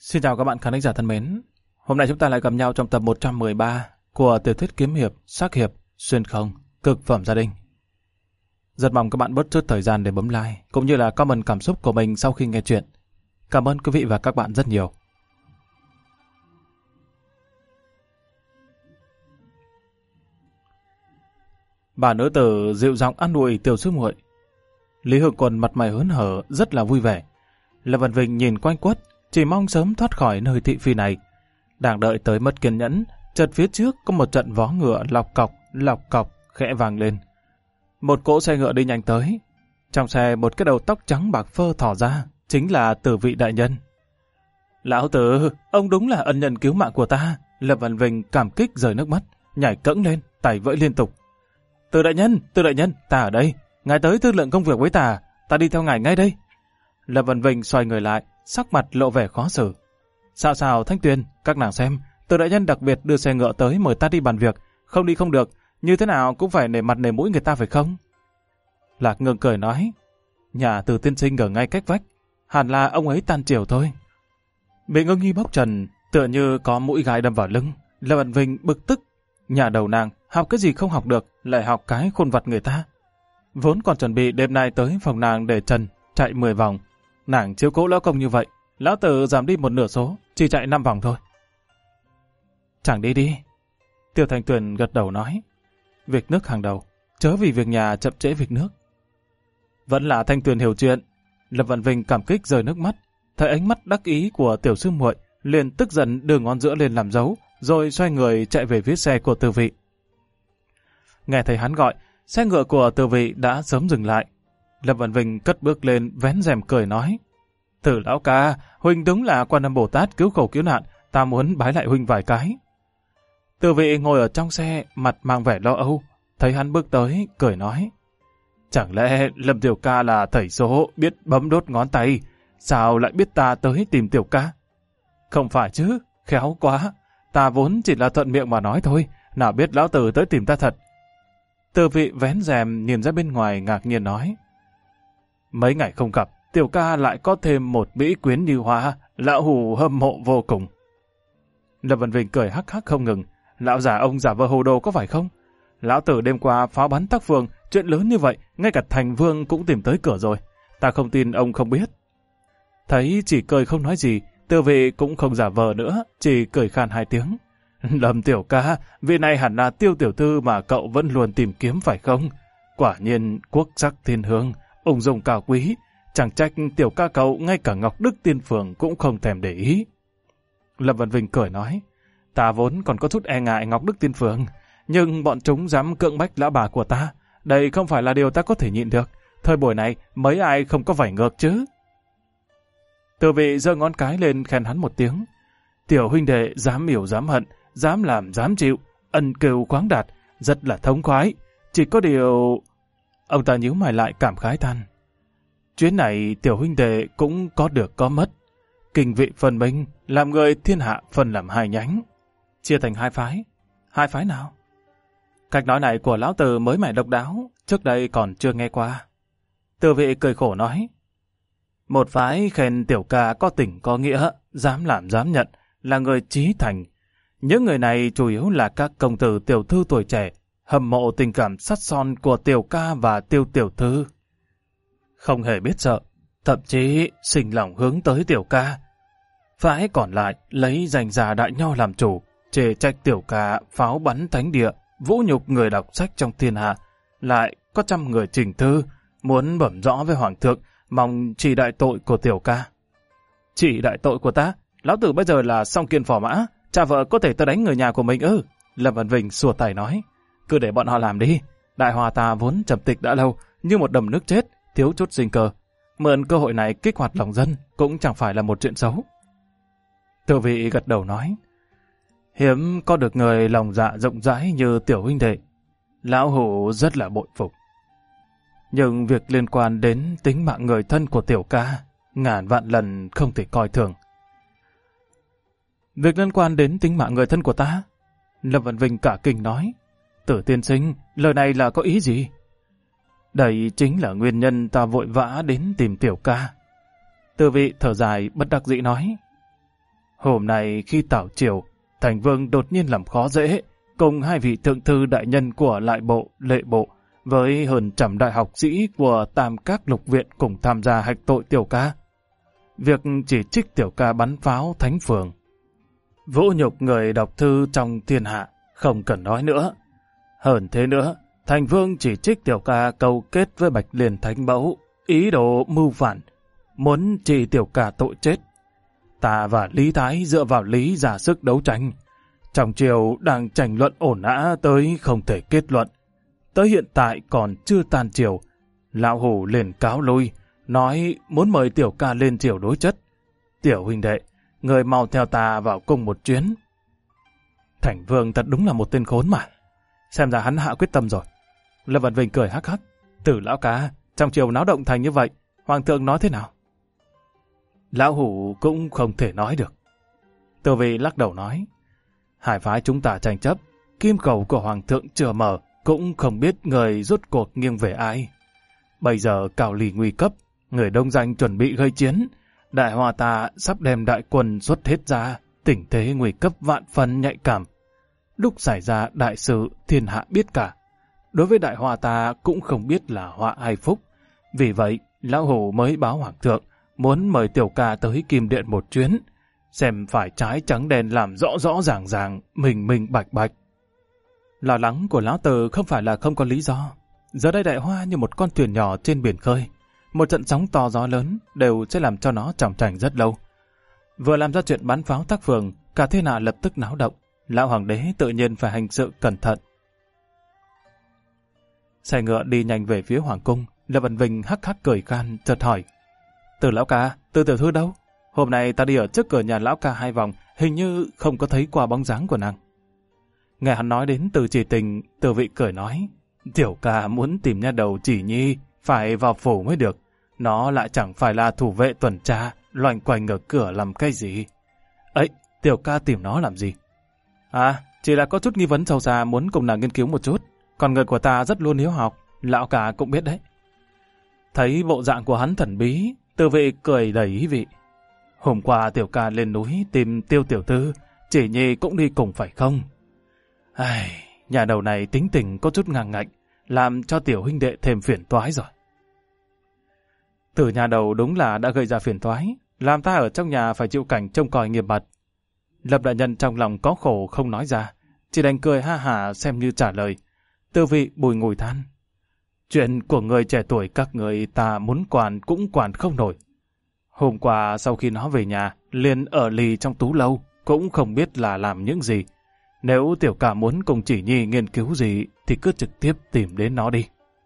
Xin chào các bạn khán giả thân mến. Hôm nay chúng ta lại gặp nhau trong tập 113 của tiểu thuyết kiếm hiệp, sắc hiệp, xuyên không, cực phẩm gia đình. Rất mong các bạn bớt chút thời gian để bấm like, cũng như là comment cảm xúc của mình sau khi nghe chuyện. Cảm ơn quý vị và các bạn rất nhiều. Bà nữ tử dịu giọng an ủi tiểu sư muội. Lý Hương Quân mặt mày hớn hở, rất là vui vẻ. Lâm Văn Vinh nhìn quanh quất, chỉ mong sớm thoát khỏi nơi thị phi này. Đang đợi tới mất kiên nhẫn, chợt phía trước có một trận vó ngựa lọc cọc, khẽ vang lên. Một cỗ xe ngựa đi nhanh tới. Trong xe một cái đầu tóc trắng bạc phơ thỏ ra, chính là Tử Vị đại nhân. Lão tử, ông đúng là ân nhân cứu mạng của ta. Lâm Văn Vinh cảm kích rơi nước mắt, nhảy cẫng lên, tay vẫy liên tục. Từ đại nhân, ta ở đây. Ngài tới thương lượng công việc với ta đi theo ngài ngay đây. Lâm Văn Vinh xoay người lại, sắc mặt lộ vẻ khó xử. Sao Thanh Tuyền, các nàng xem, Từ đại nhân đặc biệt đưa xe ngựa tới mời ta đi bàn việc, không đi không được, như thế nào cũng phải nể mặt nể mũi người ta phải không? Lạc Ngưng cười nói, nhà Từ tiên sinh ở ngay cách vách, hẳn là ông ấy tan chiều thôi. Bị Ngưng Nhi bóc trần, tựa như có mũi gai đâm vào lưng. Lâm Văn Vinh bực tức, nhà đầu nàng học cái gì không học được, lại học cái khôn vặt người ta. Vốn còn chuẩn bị đêm nay tới phòng nàng để trần, chạy 10 vòng. Nàng chiếu cố lão công như vậy, lão tử giảm đi một nửa số, chỉ chạy 5 vòng thôi. Chẳng đi. Tiêu Thanh Tuyền gật đầu nói, việc nước hàng đầu, chớ vì việc nhà chậm trễ việc nước. Vẫn là Thanh Tuyền hiểu chuyện. Lâm Văn Vinh cảm kích rơi nước mắt, thấy ánh mắt đắc ý của tiểu sư muội, liền tức giận đưa ngón giữa lên làm dấu, rồi xoay người chạy về phía xe của Từ Vị. Nghe thấy hắn gọi, xe ngựa của Từ Vị đã sớm dừng lại. Lâm Văn Vinh cất bước lên, vén rèm cười nói, Từ lão ca, huynh đúng là Quan Âm Bồ Tát cứu khổ cứu nạn, ta muốn bái lại huynh vài cái. Từ Vị ngồi ở trong xe, mặt mang vẻ lo âu, thấy hắn bước tới, cười nói, chẳng lẽ Lâm tiểu ca là thầy số biết bấm đốt ngón tay, sao lại biết ta tới tìm tiểu ca? Không phải chứ, khéo quá, ta vốn chỉ là thuận miệng mà nói thôi, nào biết lão tử tới tìm ta thật. Từ Vị vén rèm nhìn ra bên ngoài ngạc nhiên nói, mấy ngày không gặp, tiểu ca lại có thêm một mỹ quyến như hoa, lão hù hâm mộ vô cùng. Lâm Văn Vinh cười hắc hắc không ngừng, lão già ông giả vờ hồ đồ có phải không? Lão tử đêm qua phá bắn Tắc Phương, chuyện lớn như vậy, ngay cả thành vương cũng tìm tới cửa rồi, ta không tin ông không biết. Thấy chỉ cười không nói gì, Từ Vị cũng không giả vờ nữa, chỉ cười khan 2 tiếng. Lâm tiểu ca, vị này hẳn là Tiêu tiểu thư mà cậu vẫn luôn tìm kiếm phải không? Quả nhiên quốc sắc thiên hương, ung dung cao quý, chẳng trách tiểu ca cậu ngay cả Ngọc Đức Tiên Phường cũng không thèm để ý. Lâm Văn Vinh cười nói, ta vốn còn có chút e ngại Ngọc Đức Tiên Phường, nhưng bọn chúng dám cưỡng bách lão bà của ta, đây không phải là điều ta có thể nhịn được, thời buổi này mấy ai không có vảy ngược chứ. Từ Vị giơ ngón cái lên khen hắn một tiếng, tiểu huynh đệ dám hiểu dám hận, dám làm dám chịu, ân cừu khoáng đạt, rất là thống khoái, chỉ có điều... Ông ta nhíu mày lại cảm khái than, chuyến này tiểu huynh đệ cũng có được có mất, kinh vị phân minh, làm người thiên hạ phân làm 2 nhánh, chia thành 2 phái. 2 phái nào? Cách nói này của lão tử mới mẻ độc đáo, trước đây còn chưa nghe qua. Từ Vị cười khổ nói, một phái khen tiểu ca có tình có nghĩa, dám làm dám nhận, là người chí thành. Những người này chủ yếu là các công tử tiểu thư tuổi trẻ, hâm mộ tình cảm sắt son của tiểu ca và Tiêu tiểu thư. Không hề biết sợ, thậm chí sinh lòng hướng tới tiểu ca. Phái còn lại lấy danh gia đại nho làm chủ, chê trách tiểu ca pháo bắn thánh địa, vũ nhục người đọc sách trong thiên hạ. Lại có 100 người trình thư, muốn bẩm rõ với hoàng thượng, mong chỉ đại tội của tiểu ca. Chỉ đại tội của ta? Lão tử bây giờ là song kiên phò mã, cha vợ có thể ta đánh người nhà của mình ư? Lâm Văn Vinh xua tay nói, cứ để bọn họ làm đi. Đại Hòa ta vốn trầm tịch đã lâu, như một đầm nước chết, thiếu chút sinh cơ. Mượn cơ hội này kích hoạt lòng dân cũng chẳng phải là một chuyện xấu. Từ Vị gật đầu nói, hiếm có được người lòng dạ rộng rãi như tiểu huynh đệ. Lão hủ rất là bội phục. Nhưng việc liên quan đến tính mạng người thân của tiểu ca, ngàn vạn lần không thể coi thường. Việc liên quan đến tính mạng người thân của ta? Lâm Văn Vinh cả kinh nói, Tử tiên sinh, lời này là có ý gì? Đây chính là nguyên nhân ta vội vã đến tìm tiểu ca. Từ Vị thở dài bất đắc dĩ nói, Hôm nay khi tảo triều, Thành Vương đột nhiên làm khó dễ, cùng hai vị thượng thư đại nhân của lại bộ, lệ bộ, với hơn trăm đại học sĩ của tam các lục viện cùng tham gia hạch tội tiểu ca. Việc chỉ trích tiểu ca bắn pháo thánh phường, vũ nhục người đọc thư trong thiên hạ, không cần nói nữa. Hơn thế nữa, Thành Vương chỉ trích tiểu ca câu kết với Bạch Liên Thánh Mẫu, ý đồ mưu phản, muốn trị tiểu ca tội chết. Ta và Lý Thái dựa vào lý ra sức đấu tranh. Trong triều đang tranh luận ổn ã tới không thể kết luận. Tới hiện tại còn chưa tan triều. Lão Hủ liền cáo lui, nói muốn mời tiểu ca lên triều đối chất. Tiểu huynh đệ, người mau theo ta vào cung một chuyến. Thành Vương thật đúng là một tên khốn mà. Xem ra hắn hạ quyết tâm rồi. Lâm Văn Vinh cười hắc hắc. Tử lão ca, trong triều náo động thành như vậy, Hoàng thượng nói thế nào? Lão Hủ cũng không thể nói được. Từ vị lắc đầu nói, hai phái chúng ta tranh chấp, kim khẩu của Hoàng thượng chưa mở, cũng không biết người rút cuộc nghiêng về ai. Bây giờ Cao Ly nguy cấp, người đông danh chuẩn bị gây chiến, Đại Hoa ta sắp đem đại quân xuất hết ra, tình thế nguy cấp vạn phần nhạy cảm. Lúc xảy ra đại sự thiên hạ biết cả. Đối với Đại Hoa ta cũng không biết là họa hay phúc. Vì vậy, Lão Hủ mới báo Hoàng thượng, muốn mời tiểu ca tới Kim Điện một chuyến, xem phải trái trắng đen làm rõ rõ ràng ràng, minh bạch bạch. Lo lắng của Lão Tử không phải là không có lý do. Giờ đây Đại Hoa như một con thuyền nhỏ trên biển khơi. Một trận sóng to gió lớn đều sẽ làm cho nó tròng trành rất lâu. Vừa làm ra chuyện bắn pháo tác phường, cả thiên hạ lập tức náo động. Lão Hoàng đế tự nhiên phải hành sự cẩn thận. Xe ngựa đi nhanh về phía Hoàng cung. Lâm Văn Vinh hắc hắc cười khan, chợt hỏi, Từ lão ca, Từ tiểu thư đâu? Hôm nay ta đi ở trước cửa nhà lão ca 2 vòng, hình như không có thấy qua bóng dáng của nàng. Nghe hắn nói đến Từ Chỉ Tình, Từ vị cười nói, tiểu ca muốn tìm nha đầu Chỉ Nhi, phải vào phủ mới được. Nó lại chẳng phải là thủ vệ tuần tra, loanh quanh ở cửa làm cái gì. Ấy, tiểu ca tìm nó làm gì? À, chỉ là có chút nghi vấn sâu xa muốn cùng nàng nghiên cứu một chút. Còn người của ta rất luôn hiếu học, lão ca cũng biết đấy. Thấy bộ dạng của hắn thần bí, Từ vị cười đầy ý vị. Hôm qua tiểu ca lên núi tìm Tiêu tiểu thư, Chỉ Nhi cũng đi cùng phải không? Ai, nhà đầu này tính tình có chút ngang ngạnh, làm cho tiểu huynh đệ thêm phiền toái rồi. Từ nhà đầu đúng là đã gây ra phiền toái, làm ta ở trong nhà phải chịu cảnh trông coi nghiêm mật. Lập đại nhân trong lòng có khổ không nói ra, chỉ đành cười ha hả xem như trả lời. Từ vị bùi ngùi than. Chuyện của người trẻ tuổi các người ta muốn quản cũng quản không nổi. Hôm qua sau khi nó về nhà, liền ở lì trong tú lâu, cũng không biết là làm những gì. Nếu tiểu ca muốn cùng Chỉ Nhi nghiên cứu gì, thì cứ trực tiếp tìm đến nó đi.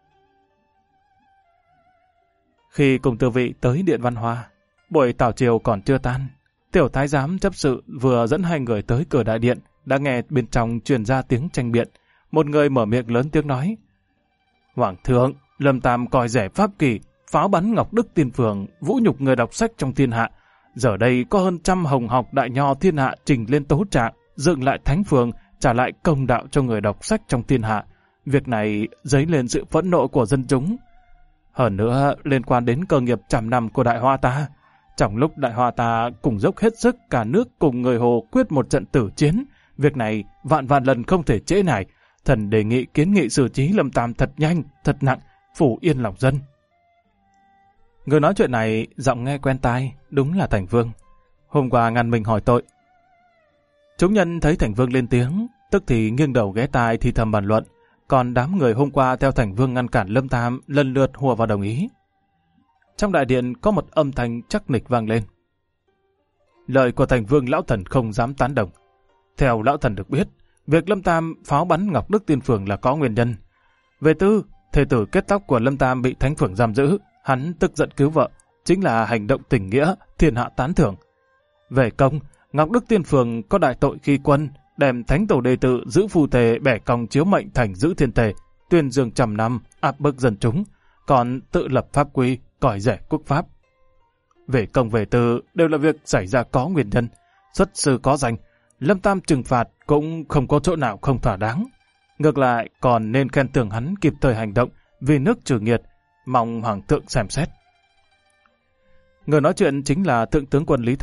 Khi cùng Từ vị tới Điện Văn Hoa, buổi tảo triều còn chưa tan. Tiểu thái giám chấp sự vừa dẫn 2 người tới cửa đại điện, đã nghe bên trong truyền ra tiếng tranh biện. Một người mở miệng lớn tiếng nói, Hoàng thượng, Lâm Tam coi rẻ pháp kỳ, pháo bắn Ngọc Đức Tiên Phường, vũ nhục người đọc sách trong thiên hạ. Giờ đây có hơn trăm hồng học đại nho thiên hạ trình lên tấu trạng, dựng lại thánh phường, trả lại công đạo cho người đọc sách trong thiên hạ. Việc này dấy lên sự phẫn nộ của dân chúng. Hơn nữa, liên quan đến cơ nghiệp trăm năm của Đại Hoa ta. Trong lúc Đại Hoa ta cùng dốc hết sức cả nước cùng người Hồ quyết một trận tử chiến, việc này vạn lần không thể trễ nải. Thần đề nghị kiến nghị xử trí Lâm Tam thật nhanh, thật nặng, phủ yên lòng dân. Người nói chuyện này giọng nghe quen tai, đúng là Thành Vương. Hôm qua ngăn mình hỏi tội. Chúng nhân thấy Thành Vương lên tiếng, tức thì nghiêng đầu ghé tai thì thầm bàn luận, còn đám người hôm qua theo Thành Vương ngăn cản Lâm Tam lần lượt hùa vào đồng ý. Trong đại điện có một âm thanh chắc nịch vang lên. Lời của Thành Vương lão thần không dám tán đồng. Theo lão thần được biết, việc Lâm Tam pháo bắn Ngọc Đức Tiên Phường là có nguyên nhân. Về tư, thê tử kết tóc của Lâm Tam bị Thánh Phường giam giữ, hắn tức giận cứu vợ, chính là hành động tình nghĩa, thiên hạ tán thưởng. Về công, Ngọc Đức Tiên Phường có đại tội khi quân, đem Thánh Tổ đệ tử giữ phù tề bẻ cong chiếu mệnh thành giữ thiên tề, tuyên dương trăm năm, áp bức dân chúng, còn tự lập pháp quy, còi rẻ quốc pháp. Về công về tư đều là việc xảy ra có nguyên nhân, xuất sư có danh, Lâm Tam trừng phạt cũng không có chỗ nào không thỏa đáng. Ngược lại còn nên khen thưởng hắn kịp thời hành động vì nước trừ nghiệt, mong Hoàng thượng xem xét. Người nói chuyện chính là Thượng tướng quân Lý Thái,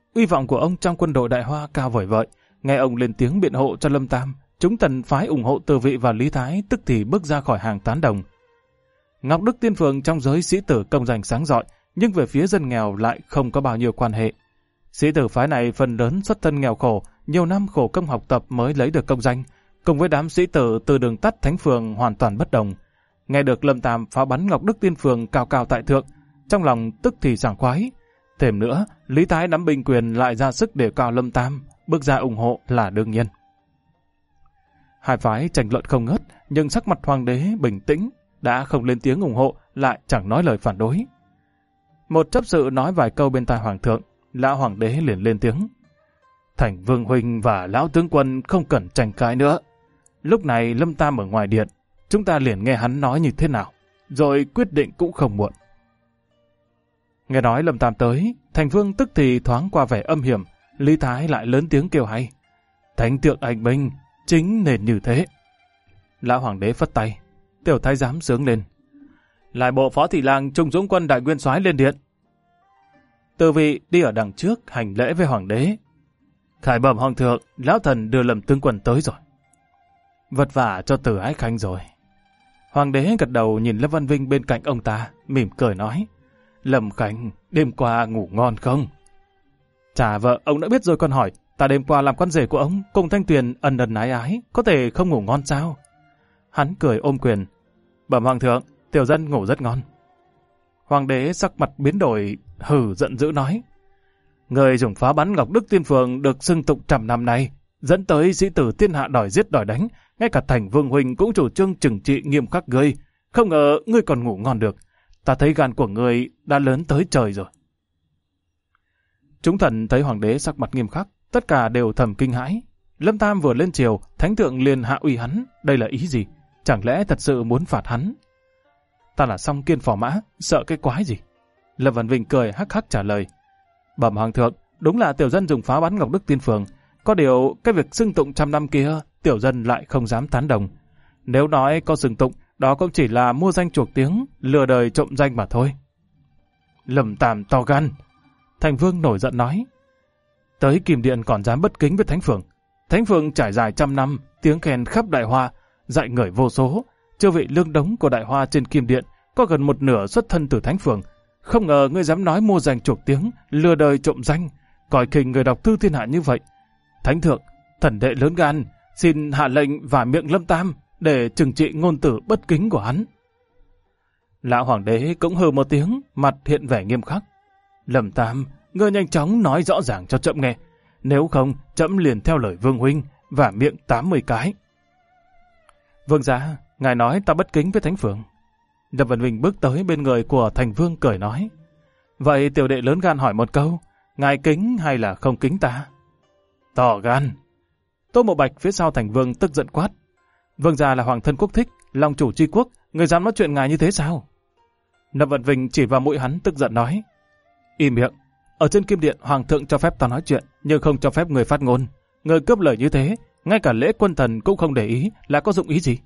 Uy vọng của ông trong quân đội Đại Hoa cao vời vợi. Nghe ông lên tiếng biện hộ cho Lâm Tam, chúng tần phái ủng hộ Từ Vị và Lý Thái tức thì bước ra khỏi hàng tán đồng. Ngọc Đức Tiên Phường trong giới sĩ tử công danh sáng rọi, nhưng về phía dân nghèo lại không có bao nhiêu quan hệ. Sĩ tử phái này phần lớn xuất thân nghèo khổ, nhiều năm khổ công học tập mới lấy được công danh, cùng với đám sĩ tử từ đường tắt Thánh Phường hoàn toàn bất đồng. Nghe được Lâm Tam phá bắn Ngọc Đức Tiên Phường cao cao tại thượng, trong lòng tức thì sảng khoái. Thêm nữa, Lý Thái nắm binh quyền lại ra sức để cao Lâm Tam, bước ra ủng hộ là đương nhiên. Hai phái tranh luận không ngớt, nhưng sắc mặt hoàng đế bình tĩnh, đã không lên tiếng ủng hộ, lại chẳng nói lời phản đối. Một chấp sự nói vài câu bên tai hoàng thượng, lão hoàng đế liền lên tiếng. Thành Vương huynh và lão tướng quân không cần tranh cãi nữa. Lúc này Lâm Tam ở ngoài điện, chúng ta liền nghe hắn nói như thế nào, rồi quyết định cũng không muộn. Nghe nói Lâm Tam tới, Thành Vương tức thì thoáng qua vẻ âm hiểm, Lý Thái lại lớn tiếng kêu hay. Thánh thượng anh minh, chính nên như thế. Lão hoàng đế phất tay, tiểu thái giám sướng lên. Lại bộ phó thị lang Trung Dũng quân đại nguyên soái lên điện. Từ Vị đi ở đằng trước hành lễ với hoàng đế. Khải bẩm hoàng thượng, lão thần đưa Lâm tướng quân tới rồi. Vất vả cho Từ Ái Khanh rồi. Hoàng đế gật đầu nhìn Lâm Văn Vinh bên cạnh ông ta, mỉm cười nói. Lâm Khanh, đêm qua ngủ ngon không? Chà vợ, ông đã biết rồi còn hỏi, ta đêm qua làm con rể của ông, cùng Thanh Tuyền ân ân ái ái, có thể không ngủ ngon sao? Hắn cười ôm quyền. Bẩm hoàng thượng, tiểu dân ngủ rất ngon. Hoàng đế sắc mặt biến đổi, hừ giận dữ nói. Người dùng phá bắn Ngọc Đức Tiên Phường được xưng tụng trăm năm nay, dẫn tới sĩ tử thiên hạ đòi giết đòi đánh, ngay cả Thành Vương huynh cũng chủ trương trừng trị nghiêm khắc ngươi. Không ngờ ngươi còn ngủ ngon được. Ta thấy gan của ngươi đã lớn tới trời rồi. Chúng thần thấy hoàng đế sắc mặt nghiêm khắc, tất cả đều thầm kinh hãi. Lâm Tam vừa lên triều, thánh thượng liền hạ uy hắn, đây là ý gì? Chẳng lẽ thật sự muốn phạt hắn? Ta là song kiên phò mã, sợ cái quái gì? Lâm Văn Vinh cười hắc hắc trả lời. Bẩm hoàng thượng, đúng là tiểu dân dùng phá bắn Ngọc Đức Tiên Phường. Có điều cái việc xưng tụng trăm năm kia, tiểu dân lại không dám tán đồng. Nếu nói có xưng tụng, đó cũng chỉ là mua danh chuộc tiếng, lừa đời trộm danh mà thôi. Lâm Tam to gan. Thành Vương nổi giận nói. Tới Kim Điện còn dám bất kính với Thánh Phường. Thánh Phường trải dài trăm năm, tiếng khen khắp Đại Hoa, dạy người vô số. Chư vị lương đống của Đại Hoa trên Kim Điện có gần một nửa xuất thân từ Thánh Phường. Không ngờ ngươi dám nói mua danh chuộc tiếng, lừa đời trộm danh, coi khinh người đọc thư thiên hạ như vậy. Thánh thượng, thần đệ lớn gan, xin hạ lệnh vả miệng Lâm Tam để trừng trị ngôn tử bất kính của hắn. Lão hoàng đế cũng hừ một tiếng, mặt hiện vẻ nghiêm khắc. Lâm Tam, ngươi nhanh chóng nói rõ ràng cho trẫm nghe, nếu không trẫm liền theo lời vương huynh vả miệng 80 cái. Vương gia, ngài nói ta bất kính với Thánh Phường. Lâm Văn Vinh bước tới bên người của Thành Vương cười nói. Vậy tiểu đệ lớn gan hỏi một câu, ngài kính hay là không kính ta? To gan. Tô Mộ Bạch phía sau Thành Vương tức giận quát. Vương gia là hoàng thân quốc thích, long chủ chi quốc, người dám nói chuyện ngài như thế sao? Lâm Văn Vinh chỉ vào mũi hắn tức giận nói. Im miệng, ở trên Kim Điện hoàng thượng cho phép ta nói chuyện, nhưng không cho phép người phát ngôn. Người cướp lời như thế, ngay cả lễ quân thần cũng không để ý, là có dụng ý gì?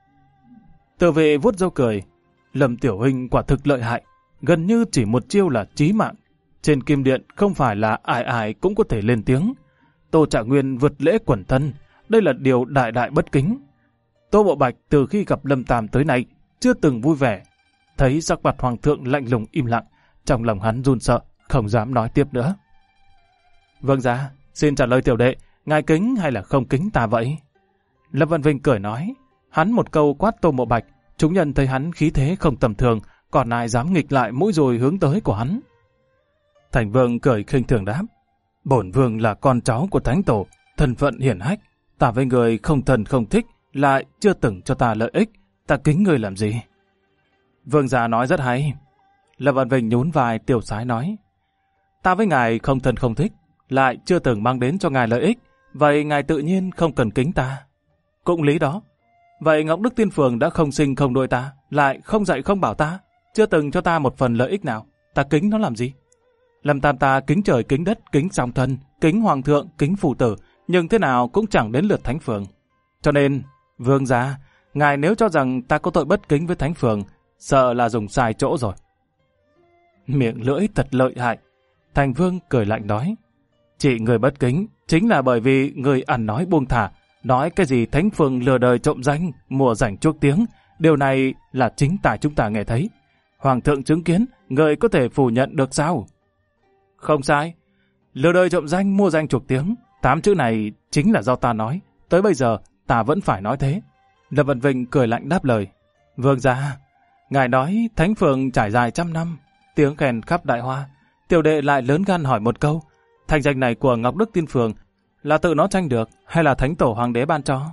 Từ Vị vuốt râu cười. Lâm tiểu huynh quả thực lợi hại, gần như chỉ một chiêu là chí mạng. Trên Kim Điện không phải là ai ai cũng có thể lên tiếng. Tô Trạng Nguyên vượt lễ quần thân, đây là điều đại đại bất kính. Tô Mộ Bạch từ khi gặp Lâm Tam tới nay chưa từng vui vẻ. Thấy sắc mặt hoàng thượng lạnh lùng im lặng, trong lòng hắn run sợ, không dám nói tiếp nữa. Vâng gia, xin trả lời tiểu đệ, ngài kính hay là không kính ta vậy? Lâm Văn Vinh cười nói. Hắn một câu quát Tô Mộ Bạch, chúng nhân thấy hắn khí thế không tầm thường, còn ai dám nghịch lại mũi dùi hướng tới của hắn. Thành Vương cười khinh thường đáp. Bổn vương là con cháu của Thánh Tổ, thân phận hiển hách, ta với người không thần không thích, lại chưa từng cho ta lợi ích, ta kính người làm gì? Vương gia nói rất hay. Lâm Văn Vinh nhún vai tiểu sái nói. Ta với ngài không thân không thích, lại chưa từng mang đến cho ngài lợi ích, vậy ngài tự nhiên không cần kính ta. Cũng lý đó. Vậy Ngọc Đức Tiên Phường đã không sinh không nuôi ta, lại không dạy không bảo ta, chưa từng cho ta một phần lợi ích nào, ta kính nó làm gì? Lâm Tam ta kính trời kính đất, kính song thân, kính hoàng thượng, kính phụ tử, nhưng thế nào cũng chẳng đến lượt Thánh Phường. Cho nên, vương gia, ngài nếu cho rằng ta có tội bất kính với Thánh Phường, sợ là dùng sai chỗ rồi. Miệng lưỡi thật lợi hại. Thành Vương cười lạnh nói. Chị người bất kính, chính là bởi vì người ăn nói buông thả, nói cái gì thánh phường lừa đời trộm danh, mùa rảnh chuốc tiếng, điều này là chính tại chúng ta nghe thấy. Hoàng thượng chứng kiến, người có thể phủ nhận được sao? Không sai, lừa đời trộm danh, mua danh chuộc tiếng, 8 chữ này chính là do ta nói, tới bây giờ ta vẫn phải nói thế. Lâm Vân Vinh cười lạnh đáp lời. Vương gia, ngài nói thánh phường trải dài trăm năm, tiếng khen khắp Đại Hoa. Tiểu đệ lại lớn gan hỏi một câu, thành danh này của Ngọc Đức Tiên Phường là tự nó tranh được hay là Thánh Tổ Hoàng đế ban cho?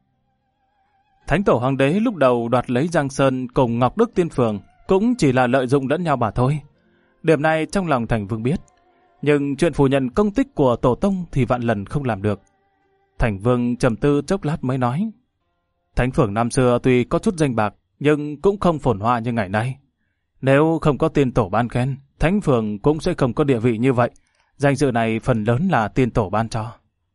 Thánh Tổ Hoàng đế lúc đầu đoạt lấy Giang Sơn cùng Ngọc Đức Tiên Phường cũng chỉ là lợi dụng lẫn nhau mà thôi. Điểm này trong lòng Thành Vương biết, nhưng chuyện phủ nhận công tích của Tổ Tông thì vạn lần không làm được. Thành Vương trầm tư chốc lát mới nói, Thánh Phường năm xưa tuy có chút danh bạc, nhưng cũng không phồn hoa như ngày nay. Nếu không có tiên tổ ban khen, Thánh Phường cũng sẽ không có địa vị như vậy. Danh dự này phần lớn là tiên tổ ban cho.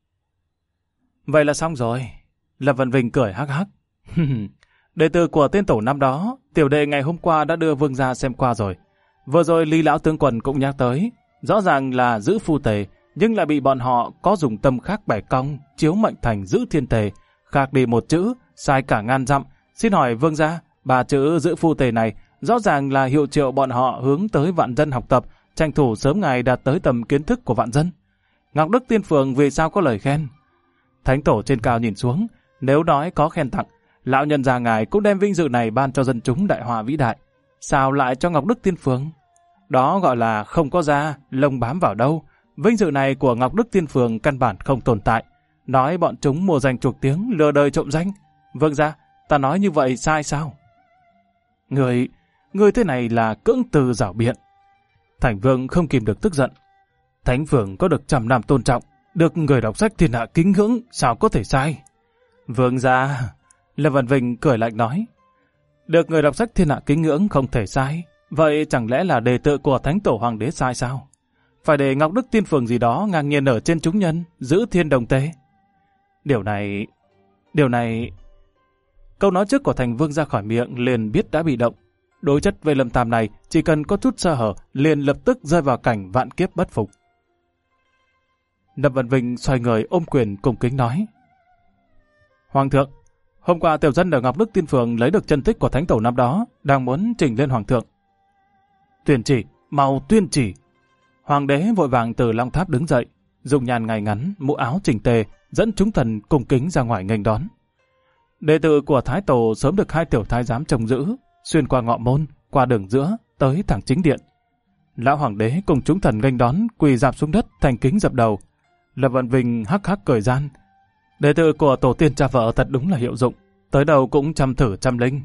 Vậy là xong rồi. Lâm Vân Vinh cười hắc hắc. Đệ tử của tiên tổ năm đó, tiểu đệ ngày hôm qua đã đưa vương gia xem qua rồi. Vừa rồi Lý Lão Tướng Quân cũng nhắc tới, rõ ràng là giữ phu tề, nhưng lại bị bọn họ có dùng tâm khác bẻ cong, chiếu mệnh thành giữ thiên tề, khác đi một chữ, sai cả ngàn dặm. Xin hỏi vương gia, 3 chữ giữ phu tề này rõ ràng là hiệu triệu bọn họ hướng tới vạn dân học tập, tranh thủ sớm ngày đạt tới tầm kiến thức của vạn dân. Ngọc Đức Tiên Phường vì sao có lời khen? Thánh tổ trên cao nhìn xuống, nếu nói có khen tặng, lão nhân gia ngài cũng đem vinh dự này ban cho dân chúng Đại Hòa vĩ đại. Sao lại cho Ngọc Đức Tiên Phường? Đó gọi là không có da, lông bám vào đâu. Vinh dự này của Ngọc Đức Tiên Phường căn bản không tồn tại. Nói bọn chúng mua danh chuộc tiếng, lừa đời trộm danh. Vâng ra, ta nói như vậy sai sao? Người thế này là cưỡng từ giảo biện. Thành Vương không kìm được tức giận. Thánh Phường có được trăm năm tôn trọng, được người đọc sách thiên hạ kính ngưỡng, sao có thể sai? Vương gia, Lâm Văn Vinh cười lạnh nói, được người đọc sách thiên hạ kính ngưỡng không thể sai, vậy chẳng lẽ là đệ tử của Thánh Tổ Hoàng đế sai sao? Phải để Ngọc Đức Tiên Phường gì đó ngang nhiên ở trên chúng nhân, giữ thiên đồng tế. Điều này... Câu nói trước của Thành Vương ra khỏi miệng liền biết đã bị động. Đối chất với Lâm Tam này, chỉ cần có chút sơ hở, liền lập tức rơi vào cảnh vạn kiếp bất phục. Lâm Văn Vinh xoay người ôm quyền cung kính nói, Hoàng thượng, hôm qua tiểu dân ở Ngọc Đức Tiên Phường lấy được chân tích của Thánh Tổ năm đó, đang muốn trình lên Hoàng thượng. Tuyên chỉ, mau tuyên chỉ. Hoàng đế vội vàng từ Long Tháp đứng dậy, dùng nhàn ngày ngắn, mũ áo chỉnh tề, dẫn chúng thần cung kính ra ngoài nghênh đón. Đệ tử của Thái Tổ sớm được 2 tiểu thái giám trông giữ, xuyên qua ngọ môn, qua đường giữa, tới thẳng chính điện. Lão Hoàng đế cùng chúng thần nghênh đón, quỳ rạp xuống đất thành kính dập đầu. Lâm Văn Vinh hắc hắc cười gian. Đệ tử của tổ tiên cha vợ thật đúng là hiệu dụng, tới đầu cũng chăm thử chăm linh.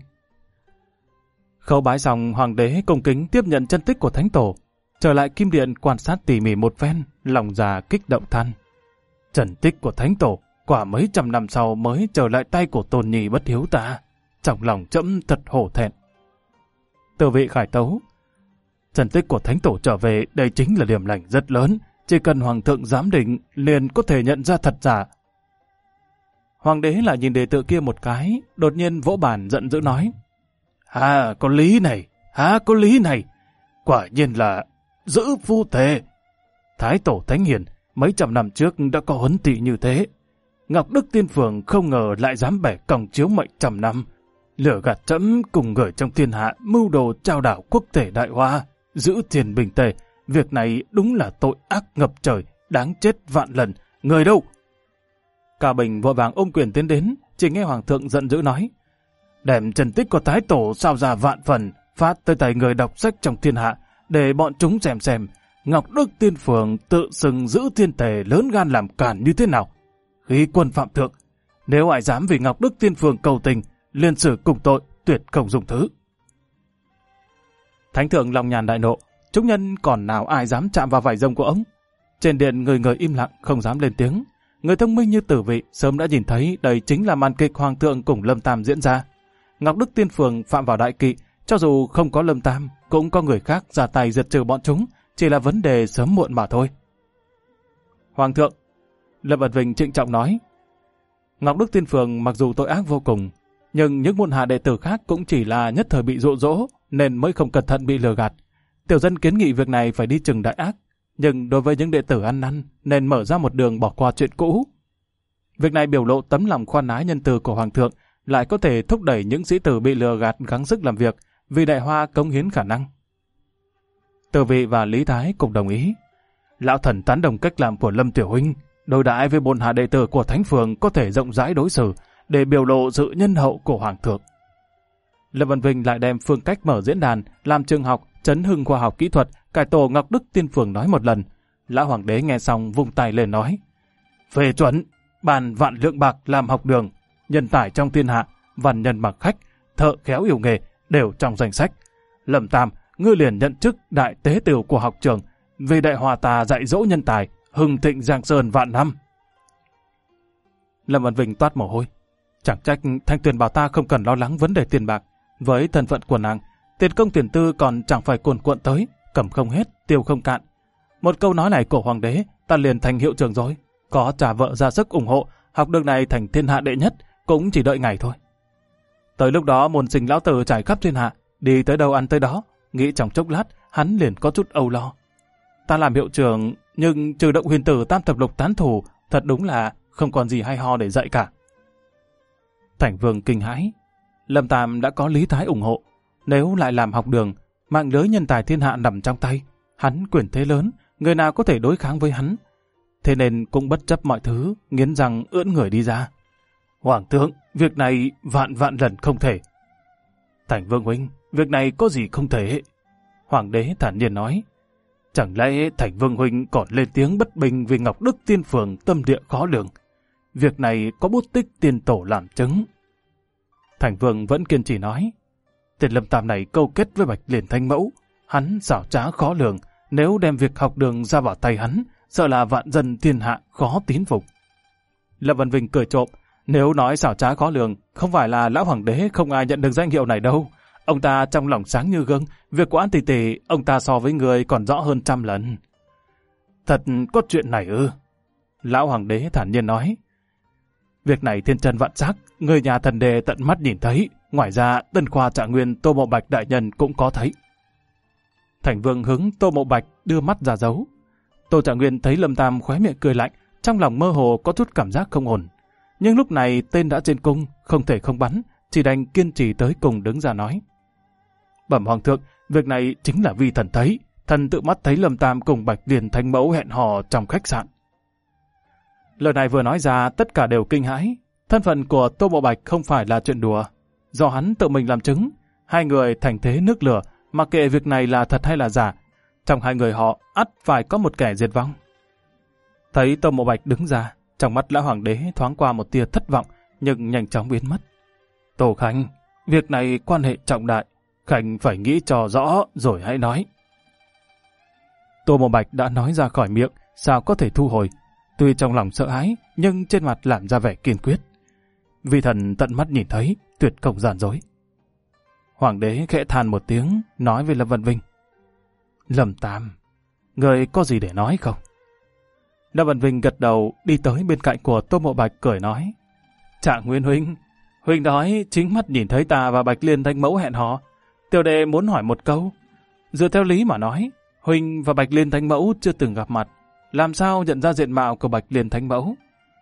Khấu bái xong, Hoàng đế cung kính tiếp nhận chân tích của Thánh Tổ, trở lại kim điện quan sát tỉ mỉ một phen, lòng già kích động than. Chân tích của Thánh Tổ quả mấy trăm năm sau mới trở lại tay của Tôn Nhi bất hiếu ta, trong lòng trẫm thật hổ thẹn. Từ vị khải tấu, chân tích của Thánh Tổ trở về, đây chính là điểm lành rất lớn, chỉ cần Hoàng thượng giám định liền có thể nhận ra thật giả. Hoàng đế lại nhìn đệ tử kia một cái, đột nhiên vỗ bàn giận dữ nói, có lý này, có lý này, quả nhiên là giữ phu tề. Thái Tổ Thánh Hiền mấy trăm năm trước đã có huấn thị như thế. Ngọc Đức Tiên Phường không ngờ lại dám bẻ còng chiếu mệnh trăm năm, lừa gạt trẫm cùng người trong thiên hạ mưu đồ trao đảo quốc thể Đại Hoa, giữ thiên bình tề. Việc này đúng là tội ác ngập trời, đáng chết vạn lần. Người đâu? Cả Bình vội vàng ôm quyền tiến đến, chỉ nghe Hoàng thượng giận dữ nói, đem chân tích của Thái Tổ sao ra vạn phần, phát tới tay người đọc sách trong thiên hạ, để bọn chúng xem Ngọc Đức Tiên Phường tự xưng giữ thiên tề lớn gan làm cản như thế nào. Khi quân phạm thượng, nếu ai dám vì Ngọc Đức Tiên Phường cầu tình, liên xử cùng tội, tuyệt không dùng thứ. Thánh thượng lòng nhàn đại nộ, chúng nhân còn nào ai dám chạm vào vải rồng của ông. Trên điện người im lặng không dám lên tiếng. Người thông minh như Tử Vị sớm đã nhìn thấy đây chính là màn kịch Hoàng thượng cùng Lâm Tam diễn ra. Ngọc Đức Tiên Phường phạm vào đại kỵ, cho dù không có Lâm Tam, cũng có người khác ra tay diệt trừ bọn chúng, chỉ là vấn đề sớm muộn mà thôi. Hoàng thượng, Lâm Văn Vinh trịnh trọng nói, Ngọc Đức Tiên Phường mặc dù tội ác vô cùng, nhưng những môn hạ đệ tử khác cũng chỉ là nhất thời bị dụ dỗ, nên mới không cẩn thận bị lừa gạt. Tiểu dân kiến nghị việc này phải đi trừng đại ác. nhưng đối với những đệ tử ăn năn nên mở ra một đường bỏ qua chuyện cũ. Việc này biểu lộ tấm lòng khoan ái nhân từ của Hoàng thượng, lại có thể thúc đẩy những sĩ tử bị lừa gạt gắng sức làm việc vì đại hoa cống hiến khả năng. Từ Vị và Lý Thái cùng đồng ý. Lão thần tán đồng cách làm của Lâm tiểu huynh, đối đãi với bổn hạ đệ tử của Thánh Phường có thể rộng rãi đối xử để biểu lộ sự nhân hậu của Hoàng thượng. Lâm Văn Vinh lại đem phương cách mở diễn đàn, làm trường học, chấn hưng khoa học kỹ thuật, cải tổ Ngọc Đức Tiên Phường nói một lần. Lão Hoàng đế nghe xong vung tay lên nói: phê chuẩn, bàn vạn lượng bạc làm học đường, nhân tài trong thiên hạ, văn nhân mặc khách, thợ khéo yêu nghề đều trong danh sách. Lâm Tam, ngươi liền nhận chức đại tế tửu của học trường, vì đại hòa ta dạy dỗ nhân tài, hưng thịnh Giang Sơn vạn năm. Lâm Văn Vinh toát mồ hôi. Chẳng trách Thanh Tuyền bảo ta không cần lo lắng vấn đề tiền bạc. Với thân phận của nàng, tiền công tiền tư còn chẳng phải cuồn cuộn tới, cầm không hết, tiêu không cạn. Một câu nói này của Hoàng đế, ta liền thành hiệu trưởng rồi. Có trả vợ ra sức ủng hộ, học đường này thành thiên hạ đệ nhất, cũng chỉ đợi ngày thôi. Tới lúc đó môn sinh lão tử trải khắp thiên hạ, đi tới đâu ăn tới đó, nghĩ trong chốc lát, hắn liền có chút âu lo. Ta làm hiệu trưởng, nhưng trừ Động Huyền Tử Tam Thập Lục tán thủ, thật đúng là không còn gì hay ho để dạy cả. Thành Vương kinh hãi. Lâm Tam đã có Lý Thái ủng hộ, nếu lại làm học đường, mạng lưới nhân tài thiên hạ nằm trong tay, hắn quyền thế lớn, người nào có thể đối kháng với hắn. Thế nên cũng bất chấp mọi thứ, nghiến răng ưỡn người đi ra. Hoàng thượng, việc này vạn vạn lần không thể. Thành Vương huynh, việc này có gì không thể? Hoàng đế thản nhiên nói. Chẳng lẽ Thành Vương huynh còn lên tiếng bất bình vì Ngọc Đức Tiên Phường tâm địa khó lường? Việc này có bút tích tiên tổ làm chứng. Thành Vương vẫn kiên trì nói. Tên Lâm Tam này câu kết với Bạch Liên Thánh Mẫu, hắn xảo trá khó lường, nếu đem việc học đường ra vào tay hắn, sợ là vạn dân thiên hạ khó tín phục. Lâm Văn Vinh cười trộm, nếu nói xảo trá khó lường, không phải là lão hoàng đế không ai nhận được danh hiệu này đâu. Ông ta trong lòng sáng như gương, việc của An Tỷ Tỷ, ông ta so với người còn rõ hơn 100 lần. Thật có chuyện này ư? Lão hoàng đế thản nhiên nói. Việc này thiên chân vạn sắc, người nhà thần đề tận mắt nhìn thấy, ngoài ra Tân Khoa Trạng Nguyên Tô Mộ Bạch đại nhân cũng có thấy. Thành Vương hứng Tô Mộ Bạch đưa mắt ra dấu. Tô Trạng Nguyên thấy Lâm Tam khóe miệng cười lạnh, trong lòng mơ hồ có chút cảm giác không ổn. Nhưng lúc này tên đã trên cung, không thể không bắn, chỉ đành kiên trì tới cùng đứng ra nói. Bẩm Hoàng thượng, việc này chính là vi thần thấy, thần tự mắt thấy Lâm Tam cùng Bạch Liên Thánh Mẫu hẹn hò trong khách sạn. Lời này vừa nói ra tất cả đều kinh hãi. Thân phận của Tô Mộ Bạch không phải là chuyện đùa. Do hắn tự mình làm chứng, hai người thành thế nước lửa, mặc kệ việc này là thật hay là giả, trong hai người họ ắt phải có một kẻ diệt vong. Thấy Tô Mộ Bạch đứng ra, trong mắt lão hoàng đế thoáng qua một tia thất vọng, nhưng nhanh chóng biến mất. Tô Khanh, việc này quan hệ trọng đại, Khanh phải nghĩ cho rõ rồi hãy nói. Tô Mộ Bạch đã nói ra khỏi miệng, sao có thể thu hồi? Tuy trong lòng sợ hãi, nhưng trên mặt làm ra vẻ kiên quyết. Vi thần tận mắt nhìn thấy, tuyệt không giản dối. Hoàng đế khẽ than một tiếng, nói với Lâm Văn Vinh. Lâm Tam, người có gì để nói không? Lâm Văn Vinh gật đầu, đi tới bên cạnh của Tô Mộ Bạch cười nói. Trạng Nguyên huynh, huynh nói chính mắt nhìn thấy ta và Bạch Liên Thánh Mẫu hẹn hò. Tiểu đệ muốn hỏi một câu. Dựa theo lý mà nói, huynh và Bạch Liên Thánh Mẫu chưa từng gặp mặt, làm sao nhận ra diện mạo của Bạch Liên Thánh Mẫu?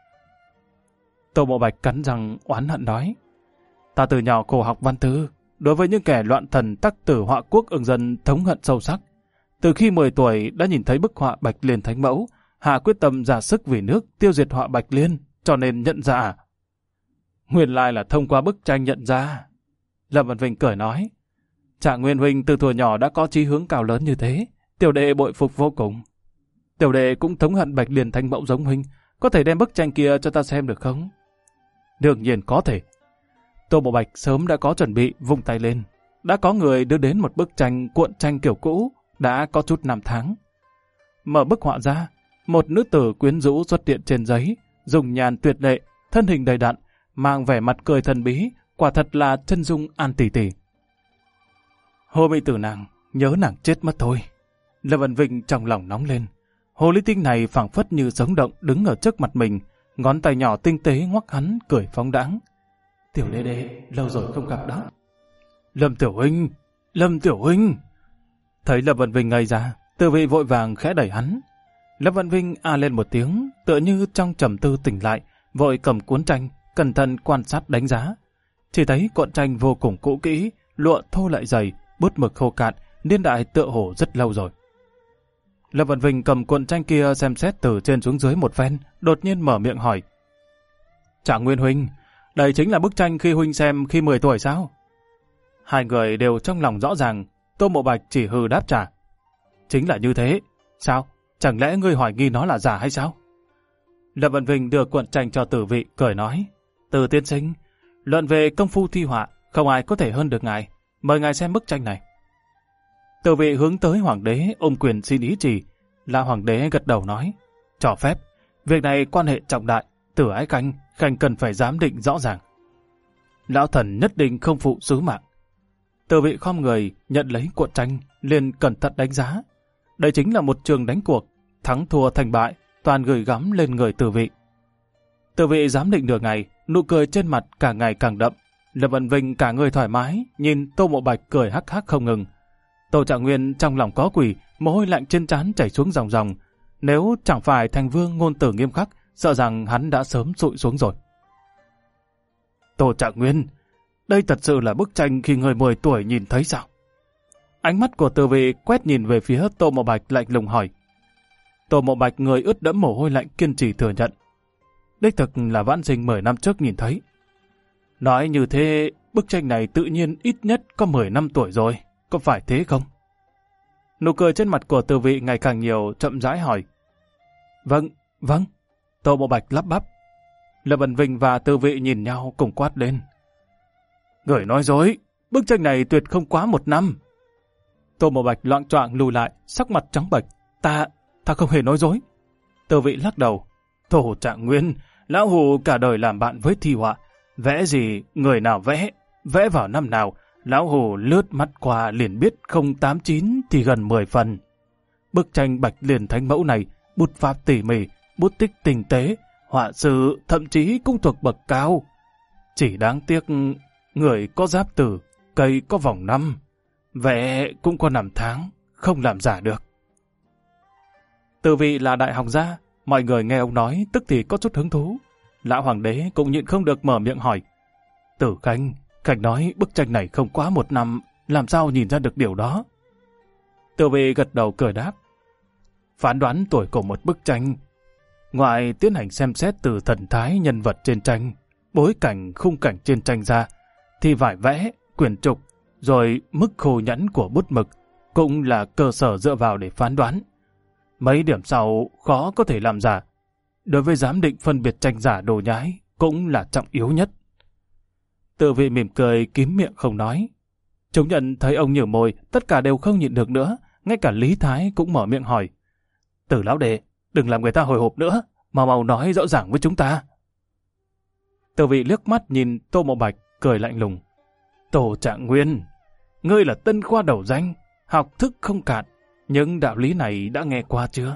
Tô Mộ Bạch cắn răng oán hận nói. Ta từ nhỏ khổ học văn thư, đối với những kẻ loạn thần tắc tử họa quốc ưng dân thống hận sâu sắc. Từ khi 10 tuổi đã nhìn thấy bức họa Bạch Liên Thánh Mẫu, hạ quyết tâm ra sức vì nước tiêu diệt họa Bạch Liên, cho nên nhận ra. Nguyên lai là thông qua bức tranh nhận ra. Lâm Văn Vinh cười nói. Trạng Nguyên huynh từ thuở nhỏ đã có chí hướng cao lớn như thế, tiểu đệ bội phục vô cùng. Tiểu đệ cũng thống hận Bạch Liên Thánh Mẫu giống huynh, có thể đem bức tranh kia cho ta xem được không? Đương nhiên có thể. Tô Mộ Bạch sớm đã có chuẩn bị, vung tay lên. Đã có người đưa đến một bức tranh cuộn tranh kiểu cũ, đã có chút năm tháng. Mở bức họa ra, một nữ tử quyến rũ xuất hiện trên giấy, dùng nhàn tuyệt lệ, thân hình đầy đặn, mang vẻ mặt cười thần bí, quả thật là chân dung An Tỷ Tỷ. Hồ mỹ tử nàng, nhớ nàng chết mất thôi. Lâm Văn Vinh trong lòng nóng lên. Hồ ly tinh này phảng phất như sống động đứng ở trước mặt mình, ngón tay nhỏ tinh tế ngoắc hắn cười phóng đãng. Tiểu đê đê, lâu rồi không gặp đó. Lâm Tiểu huynh, Lâm Tiểu huynh. Thấy Lâm Văn Vinh ngây ra, Từ vị vội vàng khẽ đẩy hắn. Lâm Vạn Vinh lên một tiếng, tựa như trong trầm tư tỉnh lại, vội cầm cuốn tranh, cẩn thận quan sát đánh giá. Chỉ thấy cuộn tranh vô cùng cũ kỹ, lụa thô lại dày, bút mực khô cạn, niên đại tựa hồ rất lâu rồi. Lâm Vạn Vinh cầm cuộn tranh kia xem xét từ trên xuống dưới một phen, đột nhiên mở miệng hỏi. Trạng Nguyên huynh, đây chính là bức tranh khi huynh xem khi 10 tuổi sao? Hai người đều trong lòng rõ ràng, Tô Mộ Bạch chỉ hừ đáp trả. Chính là như thế. Sao? Chẳng lẽ ngươi hoài nghi nó là giả hay sao? Lâm Vạn Vinh đưa cuộn tranh cho Từ vị, cười nói. Từ tiên sinh, luận về công phu thi họa, không ai có thể hơn được ngài. Mời ngài xem bức tranh này. Từ vị hướng tới hoàng đế ôm quyền xin ý chỉ. Là hoàng đế gật đầu nói. Cho phép, việc này quan hệ trọng đại. Từ ái khanh cần phải giám định rõ ràng. Lão thần nhất định không phụ sứ mạng. Từ vị khom người nhận lấy cuộn tranh, liền cẩn thận đánh giá. Đây chính là một trường đánh cuộc, thắng thua thành bại, toàn gửi gắm lên người Từ vị. Từ vị giám định nửa ngày, nụ cười trên mặt càng ngày càng đậm. Lâm Vạn Vinh cả người thoải mái, nhìn Tô Mộ Bạch cười hắc hắc không ngừng. Tô Trạng Nguyên trong lòng có quỷ, mồ hôi lạnh trên trán chảy xuống ròng ròng. Nếu chẳng phải thành vương ngôn tử nghiêm khắc, sợ rằng hắn đã sớm trụi xuống rồi. Tô Trạng Nguyên, đây thật sự là bức tranh khi người 10 tuổi nhìn thấy sao? Ánh mắt của Từ vị quét nhìn về phía Tô Mộ Bạch lạnh lùng hỏi. Tô Mộ Bạch người ướt đẫm mồ hôi lạnh kiên trì thừa nhận. Đích thực là vãn sinh 10 năm trước nhìn thấy. Nói như thế, bức tranh này tự nhiên ít nhất có 10 năm tuổi rồi, có phải thế không? Nụ cười trên mặt của Từ vị ngày càng nhiều, chậm rãi hỏi. Vâng. Tô Mộ Bạch lắp bắp. Lâm Vạn Vinh và Từ vị nhìn nhau cùng quát lên. Người nói dối, bức tranh này tuyệt không quá 1 năm. Tô Mộ Bạch loạng choạng lùi lại, sắc mặt trắng bệch. Ta không hề nói dối. Từ vị lắc đầu. Tô Trạng Nguyên, lão hù cả đời làm bạn với thi họa. Vẽ gì, người nào vẽ vào năm nào, lão hù lướt mắt qua liền biết không 8-9 thì gần 10 phần. Bức tranh Bạch Liên Thánh Mẫu này, bút pháp tỉ mỉ, bút tích tinh tế, họa sư thậm chí cũng thuộc bậc cao. Chỉ đáng tiếc, người có giáp tử, cây có vòng năm, vẽ cũng có năm tháng, không làm giả được. Từ vị là đại học gia, mọi người nghe ông nói tức thì có chút hứng thú. Lão hoàng đế cũng nhịn không được mở miệng hỏi. Tử Khanh nói bức tranh này không quá 1 năm, làm sao nhìn ra được điều đó? Từ vị gật đầu cười đáp. Phán đoán tuổi của một bức tranh, ngoài tiến hành xem xét từ thần thái nhân vật trên tranh, bối cảnh khung cảnh trên tranh ra, thì vải vẽ, quyển trục, rồi mức khô nhẵn của bút mực cũng là cơ sở dựa vào để phán đoán. Mấy điểm sau khó có thể làm giả. Đối với giám định phân biệt tranh giả đồ nhái cũng là trọng yếu nhất. Từ vị mỉm cười kín miệng không nói. Chúng nhận thấy ông nhử môi, tất cả đều không nhịn được nữa, ngay cả Lý Thái cũng mở miệng hỏi. Từ lão đệ, đừng làm người ta hồi hộp nữa, mau nói rõ ràng với chúng ta. Từ vị liếc mắt nhìn Tô Mộ Bạch, cười lạnh lùng. Tô Trạng Nguyên, ngươi là tân khoa đầu danh, học thức không cạn, nhưng đạo lý này đã nghe qua chưa?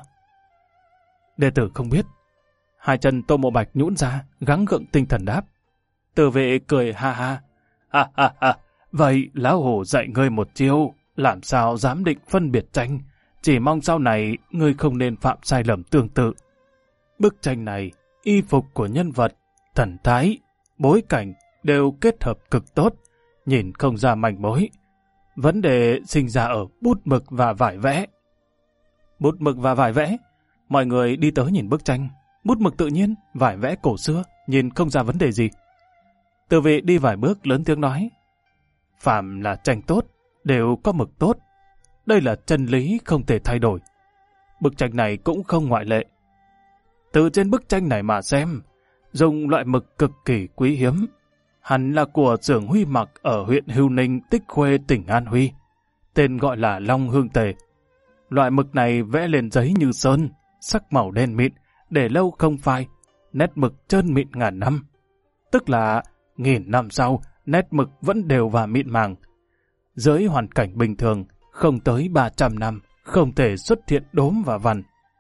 Đệ tử không biết. Hai chân Tô Mộ Bạch nhũn ra, gắng gượng tinh thần đáp. Từ vệ cười ha ha. Ha, vậy lão hổ dạy ngươi một chiêu, làm sao giám định phân biệt tranh, chỉ mong sau này ngươi không nên phạm sai lầm tương tự. Bức tranh này, y phục của nhân vật, thần thái, bối cảnh đều kết hợp cực tốt, nhìn không ra manh mối. Vấn đề sinh ra ở bút mực và vải vẽ. Bút mực và vải vẽ, mọi người đi tới nhìn bức tranh. Bút mực tự nhiên, vải vẽ cổ xưa, nhìn không ra vấn đề gì. Từ vị đi vài bước lớn tiếng nói. Phàm là tranh tốt, đều có mực tốt. Đây là chân lý không thể thay đổi. Bức tranh này cũng không ngoại lệ. Từ trên bức tranh này mà xem, dùng loại mực cực kỳ quý hiếm. Hẳn là của xưởng Huy Mặc ở huyện Hưu Ninh, Tích Khuê, tỉnh An Huy. Tên gọi là Long Hương Tề. Loại mực này vẽ lên giấy như sơn, sắc màu đen mịn, để lâu không phai, nét mực trơn mịn ngàn năm. Tức là 1000 năm sau, nét mực vẫn đều và mịn màng. Dưới hoàn cảnh bình thường, không tới 300 năm, không thể xuất hiện đốm và vằn.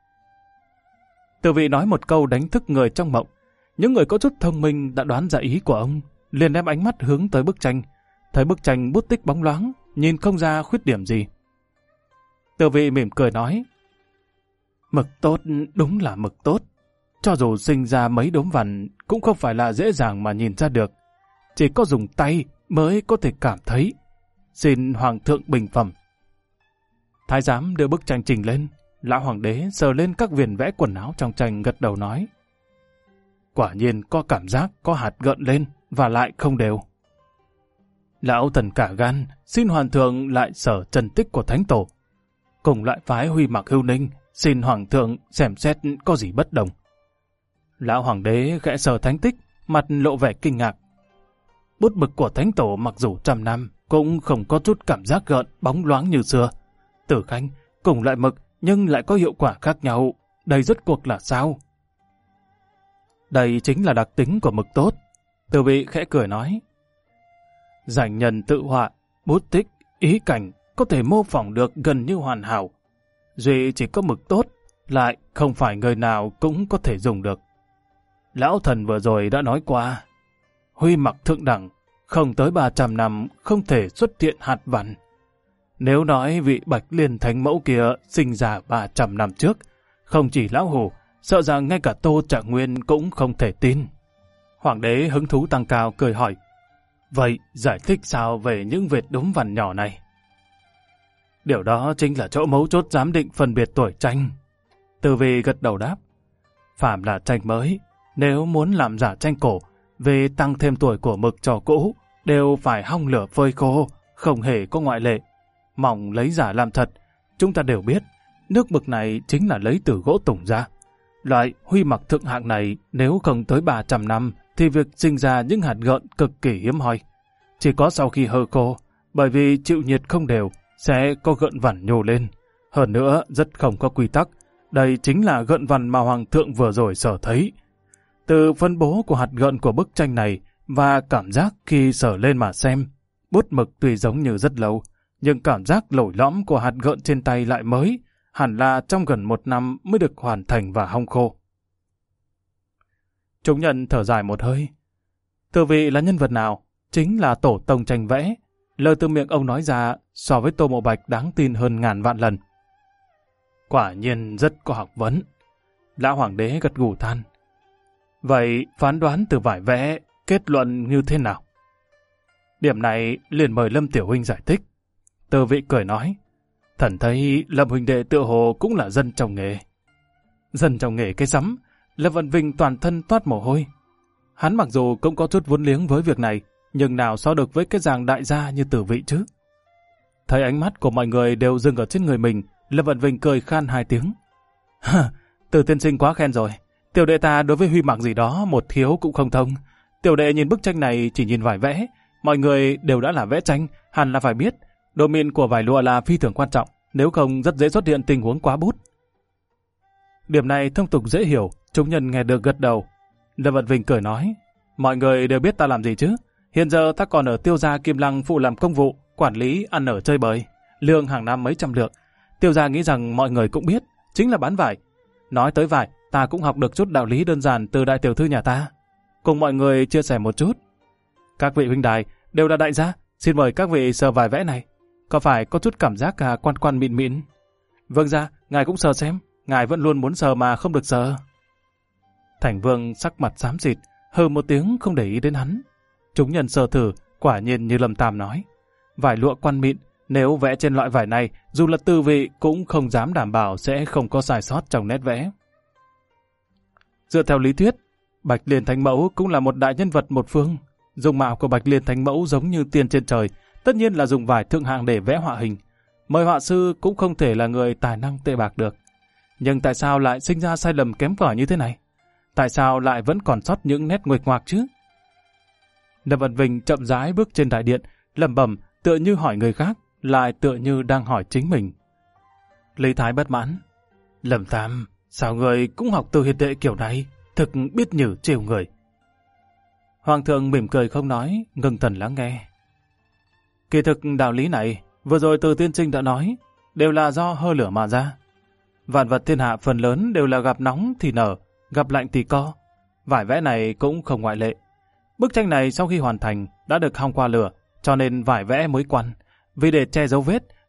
Từ vị nói một câu đánh thức người trong mộng. Những người có chút thông minh đã đoán ra ý của ông, liền đem ánh mắt hướng tới bức tranh. Thấy bức tranh bút tích bóng loáng, nhìn không ra khuyết điểm gì. Từ vị mỉm cười nói, mực tốt đúng là mực tốt. Cho dù sinh ra mấy đốm vằn cũng không phải là dễ dàng mà nhìn ra được. Chỉ có dùng tay mới có thể cảm thấy. Xin Hoàng thượng bình phẩm. Thái giám đưa bức tranh trình lên. Lão hoàng đế sờ lên các viền vẽ quần áo trong tranh, gật đầu nói, quả nhiên có cảm giác có hạt gợn lên và lại không đều. Lão thần cả gan xin Hoàng thượng lại sở trần tích của Thánh Tổ. Cùng lại phái Huy Mặc Hưu Ninh xin Hoàng thượng xem xét có gì bất đồng. Lão hoàng đế khẽ sờ thánh tích, mặt lộ vẻ kinh ngạc. Bút mực của Thánh Tổ mặc dù 100 năm cũng không có chút cảm giác gợn bóng loáng như xưa. Tử Khanh cùng loại mực nhưng lại có hiệu quả khác nhau. Đây rốt cuộc là sao? Đây chính là đặc tính của mực tốt. Từ vị khẽ cười nói, danh nhân tự họa, bút tích, ý cảnh có thể mô phỏng được gần như hoàn hảo. Duy chỉ có mực tốt, lại không phải người nào cũng có thể dùng được. Lão thần vừa rồi đã nói qua, Huy Mặc thượng đẳng, không tới 300 năm không thể xuất hiện hạt vằn. Nếu nói vị Bạch Liên Thánh Mẫu kia sinh ra 300 năm trước, không chỉ lão hủ, sợ rằng ngay cả Tô Trạng Nguyên cũng không thể tin. Hoàng đế hứng thú tăng cao cười hỏi, vậy giải thích sao về những vệt đốm vằn nhỏ này? Điều đó chính là chỗ mấu chốt giám định phân biệt tuổi tranh. Từ vị gật đầu đáp, phàm là tranh mới, nếu muốn làm giả tranh cổ, về tăng thêm tuổi của mực cho cũ, đều phải hong lửa phơi khô, không hề có ngoại lệ. Mong lấy giả làm thật, chúng ta đều biết, nước mực này chính là lấy từ gỗ tùng ra. Loại Huy Mặc thượng hạng này nếu không tới 300 năm thì việc sinh ra những hạt gợn cực kỳ hiếm hoi. Chỉ có sau khi hơ khô, bởi vì chịu nhiệt không đều, sẽ có gợn vằn nhô lên. Hơn nữa, rất không có quy tắc. Đây chính là gợn vằn mà Hoàng thượng vừa rồi sở thấy. Từ phân bố của hạt gợn của bức tranh này và cảm giác khi sờ lên mà xem, bút mực tuy giống như rất lâu, nhưng cảm giác lồi lõm của hạt gợn trên tay lại mới, hẳn là trong gần 1 năm mới được hoàn thành và hong khô. Chúng nhân thở dài một hơi. Từ vị là nhân vật nào? Chính là tổ tông tranh vẽ. Lời từ miệng ông nói ra so với Tô Mộ Bạch đáng tin hơn ngàn vạn lần. Quả nhiên rất có học vấn. Lão hoàng đế gật gù than. Vậy phán đoán từ vải vẽ, kết luận như thế nào? Điểm này liền mời Lâm Tiểu huynh giải thích. Từ vị cười nói, thần thấy Lâm huynh đệ tựa hồ cũng là dân trong nghề. Dân trong nghề cái sắm, Lâm Vận Vinh toàn thân toát mồ hôi. Hắn mặc dù cũng có chút vốn liếng với việc này, nhưng nào so được với cái dáng đại gia như Từ vị chứ? Thấy ánh mắt của mọi người đều dừng ở trên người mình, Lâm Vận Vinh cười khan 2 tiếng. Từ tiên sinh quá khen rồi. Tiểu đệ ta đối với Huy Mặc gì đó một thiếu cũng không thông. Tiểu đệ nhìn bức tranh này chỉ nhìn vải vẽ. Mọi người đều đã là vẽ tranh, hẳn là phải biết. Độ mịn của vải lụa là phi thường quan trọng, nếu không rất dễ xuất hiện tình huống quá bút. Điểm này thông tục dễ hiểu, chúng nhân nghe được gật đầu. Lâm Vận Vinh cười nói, mọi người đều biết ta làm gì chứ. Hiện giờ ta còn ở Tiêu gia Kim Lăng phụ làm công vụ, quản lý, ăn ở chơi bời. Lương hàng năm mấy trăm lượng. Tiêu gia nghĩ rằng mọi người cũng biết, chính là bán vải. Nói tới vải, ta cũng học được chút đạo lý đơn giản từ đại tiểu thư nhà ta. Cùng mọi người chia sẻ một chút. Các vị huynh đài đều là đại gia, xin mời các vị sờ vải vẽ này. Có phải có chút cảm giác quan quan mịn mịn? Vâng ra, ngài cũng sờ xem. Ngài vẫn luôn muốn sờ mà không được sờ. Thành Vương sắc mặt xám xịt, hừ một tiếng không để ý đến hắn. Chúng nhân sờ thử, quả nhiên như Lâm Tam nói. Vải lụa quan mịn, nếu vẽ trên loại vải này, dù là Từ vị cũng không dám đảm bảo sẽ không có sai sót trong nét vẽ. Dựa theo lý thuyết, Bạch Liên Thánh Mẫu cũng là một đại nhân vật một phương. Dung mạo của Bạch Liên Thánh Mẫu giống như tiên trên trời, tất nhiên là dùng vải thượng hạng để vẽ họa hình. Mời họa sư cũng không thể là người tài năng tệ bạc được. Nhưng tại sao lại sinh ra sai lầm kém cỏi như thế này? Tại sao lại vẫn còn sót những nét nguệch ngoạc chứ? Lâm Vận Vinh chậm rãi bước trên đại điện, lẩm bẩm tựa như hỏi người khác, lại tựa như đang hỏi chính mình. Lý Thái bất mãn. Lâm Tam, sao người cũng học từ hiền đệ kiểu này, thực biết nhử trêu người. Hoàng thượng mỉm cười không nói, ngưng thần lắng nghe. Kỳ thực đạo lý này, vừa rồi Từ tiên sinh đã nói, đều là do hơ lửa mà ra. Vạn vật thiên hạ phần lớn đều là gặp nóng thì nở, gặp lạnh thì co. Vải vẽ này cũng không ngoại lệ. Bức tranh này sau khi hoàn thành đã được hong qua lửa, cho nên vải vẽ mới quằn. Vì để che dấu vết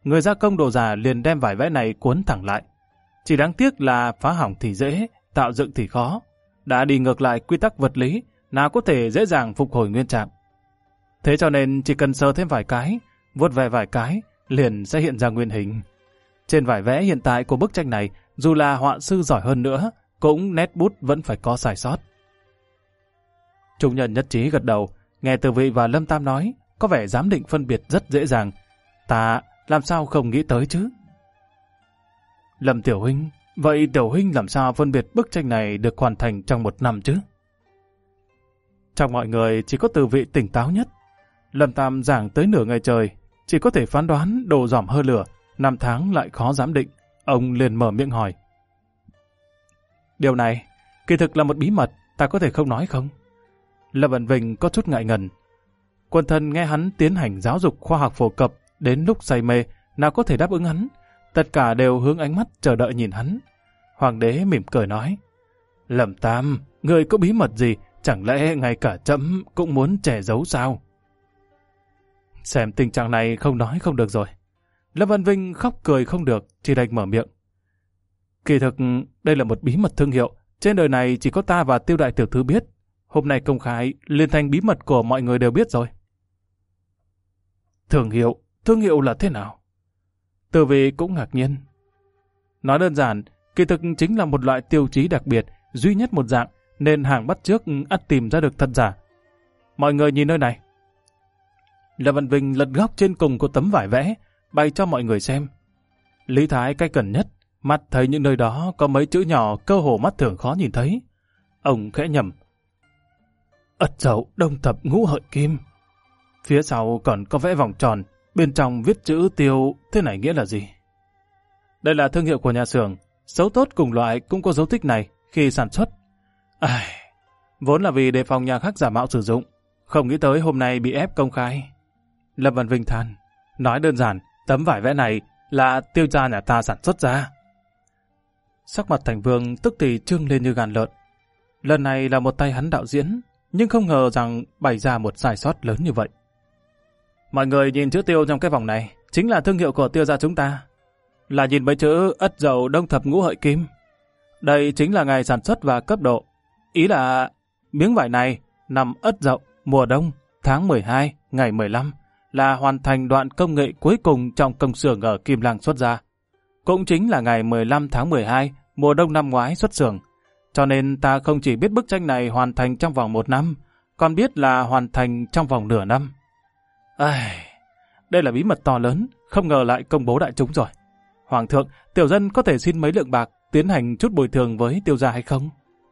người gia công đồ giả liền đem vải vẽ này cuốn thẳng lại. Chỉ đáng tiếc là phá hỏng thì dễ, tạo dựng thì khó. Đã đi ngược lại quy tắc vật lý, nào có thể dễ dàng phục hồi nguyên trạng. Thế cho nên chỉ cần sờ thêm vài cái, vuốt ve vài cái, liền sẽ hiện ra nguyên hình. Trên vải vẽ hiện tại của bức tranh này, dù là họa sư giỏi hơn nữa, cũng nét bút vẫn phải có sai sót. Chúng nhân nhất trí gật đầu, nghe Từ Vị và Lâm Tam nói, có vẻ giám định phân biệt rất dễ dàng. Ta làm sao không nghĩ tới chứ? Lâm tiểu huynh, vậy tiểu huynh làm sao phân biệt bức tranh này được hoàn thành trong 1 năm chứ? Trong mọi người chỉ có Từ Vị tỉnh táo nhất. Lâm Tam giảng tới nửa ngày trời, chỉ có thể phán đoán đồ dỏm hơ lửa, 5 tháng lại khó giám định. Ông liền mở miệng hỏi. Điều này, kỳ thực là một bí mật, ta có thể không nói không? Lâm Vân Vinh có chút ngại ngần. Quần thần nghe hắn tiến hành giáo dục khoa học phổ cập, đến lúc say mê, nào có thể đáp ứng hắn. Tất cả đều hướng ánh mắt chờ đợi nhìn hắn. Hoàng đế mỉm cười nói. Lâm Tam, người có bí mật gì, chẳng lẽ ngay cả trẫm cũng muốn che giấu sao? Xem tình trạng này không nói không được rồi. Lâm Văn Vinh khóc cười không được, chỉ đành mở miệng. Kỳ thực, đây là một bí mật thương hiệu. Trên đời này chỉ có ta và Tiêu đại tiểu thư biết. Hôm nay công khai, liền thành bí mật của mọi người đều biết rồi. Thương hiệu là thế nào? Từ Vị cũng ngạc nhiên. Nói đơn giản, kỳ thực chính là một loại tiêu chí đặc biệt, duy nhất một dạng, nên hàng bắt chước ắt tìm ra được thật giả. Mọi người nhìn nơi này. Lâm Văn Vinh lật góc trên cùng của tấm vải vẽ, bày cho mọi người xem. Lý Thái cách gần nhất, mắt thấy những nơi đó có mấy chữ nhỏ cơ hồ mắt thường khó nhìn thấy. Ông khẽ nhẩm. Ất Dậu Đông Thập Ngũ Hợi Kim. Phía sau còn có vẽ vòng tròn, bên trong viết chữ Tiêu, thế này nghĩa là gì? Đây là thương hiệu của nhà xưởng, xấu tốt cùng loại cũng có dấu tích này khi sản xuất. Vốn là vì đề phòng nhà khác giả mạo sử dụng, không nghĩ tới hôm nay bị ép công khai. Lâm Văn Vinh than, nói đơn giản, tấm vải vẽ này là Tiêu gia nhà ta sản xuất ra. Sắc mặt Thành Vương tức thì trương lên như gàn lợn. Lần này là một tay hắn đạo diễn, nhưng không ngờ rằng bày ra một sai sót lớn như vậy. Mọi người nhìn chữ Tiêu trong cái vòng này, chính là thương hiệu của Tiêu gia chúng ta. Là nhìn mấy chữ Ất Dậu Đông Thập Ngũ Hợi Kim. Đây chính là ngày sản xuất và cấp độ. Ý là miếng vải này năm Ất Dậu, mùa đông, tháng 12, ngày 15 là hoàn thành đoạn công nghệ cuối cùng trong công xưởng ở Kim Lăng xuất ra. Cũng chính là ngày 15 tháng 12, mùa đông năm ngoái xuất xưởng. Cho nên ta không chỉ biết bức tranh này hoàn thành trong vòng 1 năm, còn biết là hoàn thành trong vòng nửa năm. Đây là bí mật to lớn, không ngờ lại công bố đại chúng rồi. Hoàng thượng, tiểu dân có thể xin mấy lượng bạc tiến hành chút bồi thường với Tiêu gia hay không?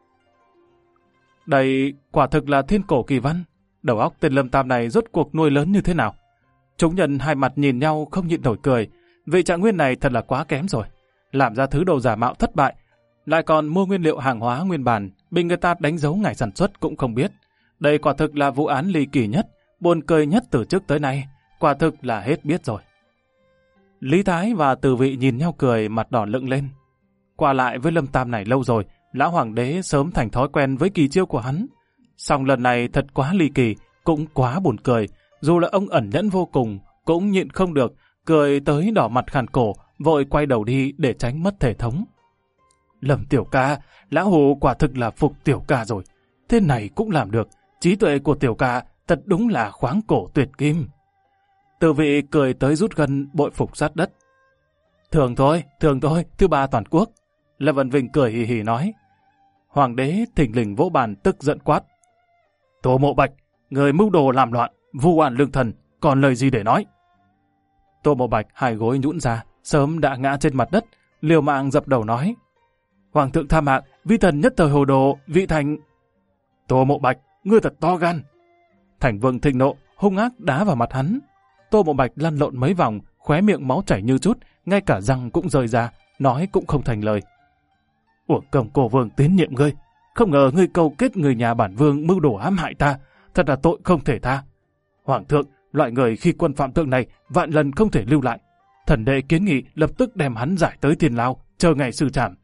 Đây quả thực là thiên cổ kỳ văn. Đầu óc tên Lâm Tam này rốt cuộc nuôi lớn như thế nào? Chúng nhân hai mặt nhìn nhau không nhịn nổi cười. Vị Trạng Nguyên này thật là quá kém rồi. Làm ra thứ đồ giả mạo thất bại, lại còn mua nguyên liệu hàng hóa nguyên bản, bị người ta đánh dấu ngày sản xuất cũng không biết. Đây quả thực là vụ án ly kỳ nhất, buồn cười nhất từ trước tới nay. Quả thực là hết biết rồi. Lý Thái và Từ Vị nhìn nhau cười, mặt đỏ lựng lên. Qua lại với Lâm Tam này lâu rồi, lão hoàng đế sớm thành thói quen với kỳ chiêu của hắn. Song lần này thật quá ly kỳ, cũng quá buồn cười. Dù là ông ẩn nhẫn vô cùng, cũng nhịn không được, cười tới đỏ mặt khàn cổ, vội quay đầu đi để tránh mất thể thống. Lâm tiểu ca, lão hồ quả thực là phục tiểu ca rồi. Thế này cũng làm được, trí tuệ của tiểu ca thật đúng là khoáng cổ tuyệt kim. Từ Vị cười tới rút gân, bội phục sát đất. Thường thôi, thứ ba toàn quốc. Lâm Văn Vinh cười hì hì nói. Hoàng đế thình lình vỗ bàn tức giận quát. Tô Mộ Bạch, người mưu đồ làm loạn, vu oan lương thần, còn lời gì để nói? Tô Mộ Bạch hai gối nhũn ra, sớm đã ngã trên mặt đất, liều mạng dập đầu nói. Hoàng thượng tha mạng, vi thần nhất thời hồ đồ, vị thành... Tô Mộ Bạch, ngươi thật to gan. Thành Vương thịnh nộ, hung ác đá vào mặt hắn. Tô Mộ Bạch lăn lộn mấy vòng, khóe miệng máu chảy như chút, ngay cả răng cũng rơi ra, nói cũng không thành lời. Uổng công cổ vương tín nhiệm ngươi, không ngờ ngươi câu kết người nhà bản vương mưu đồ hãm hại ta, thật là tội không thể tha. Hoàng thượng, loại người khi quân phạm thượng này vạn lần không thể lưu lại. Thần đệ kiến nghị lập tức đem hắn giải tới thiên lao, chờ ngày xử trảm.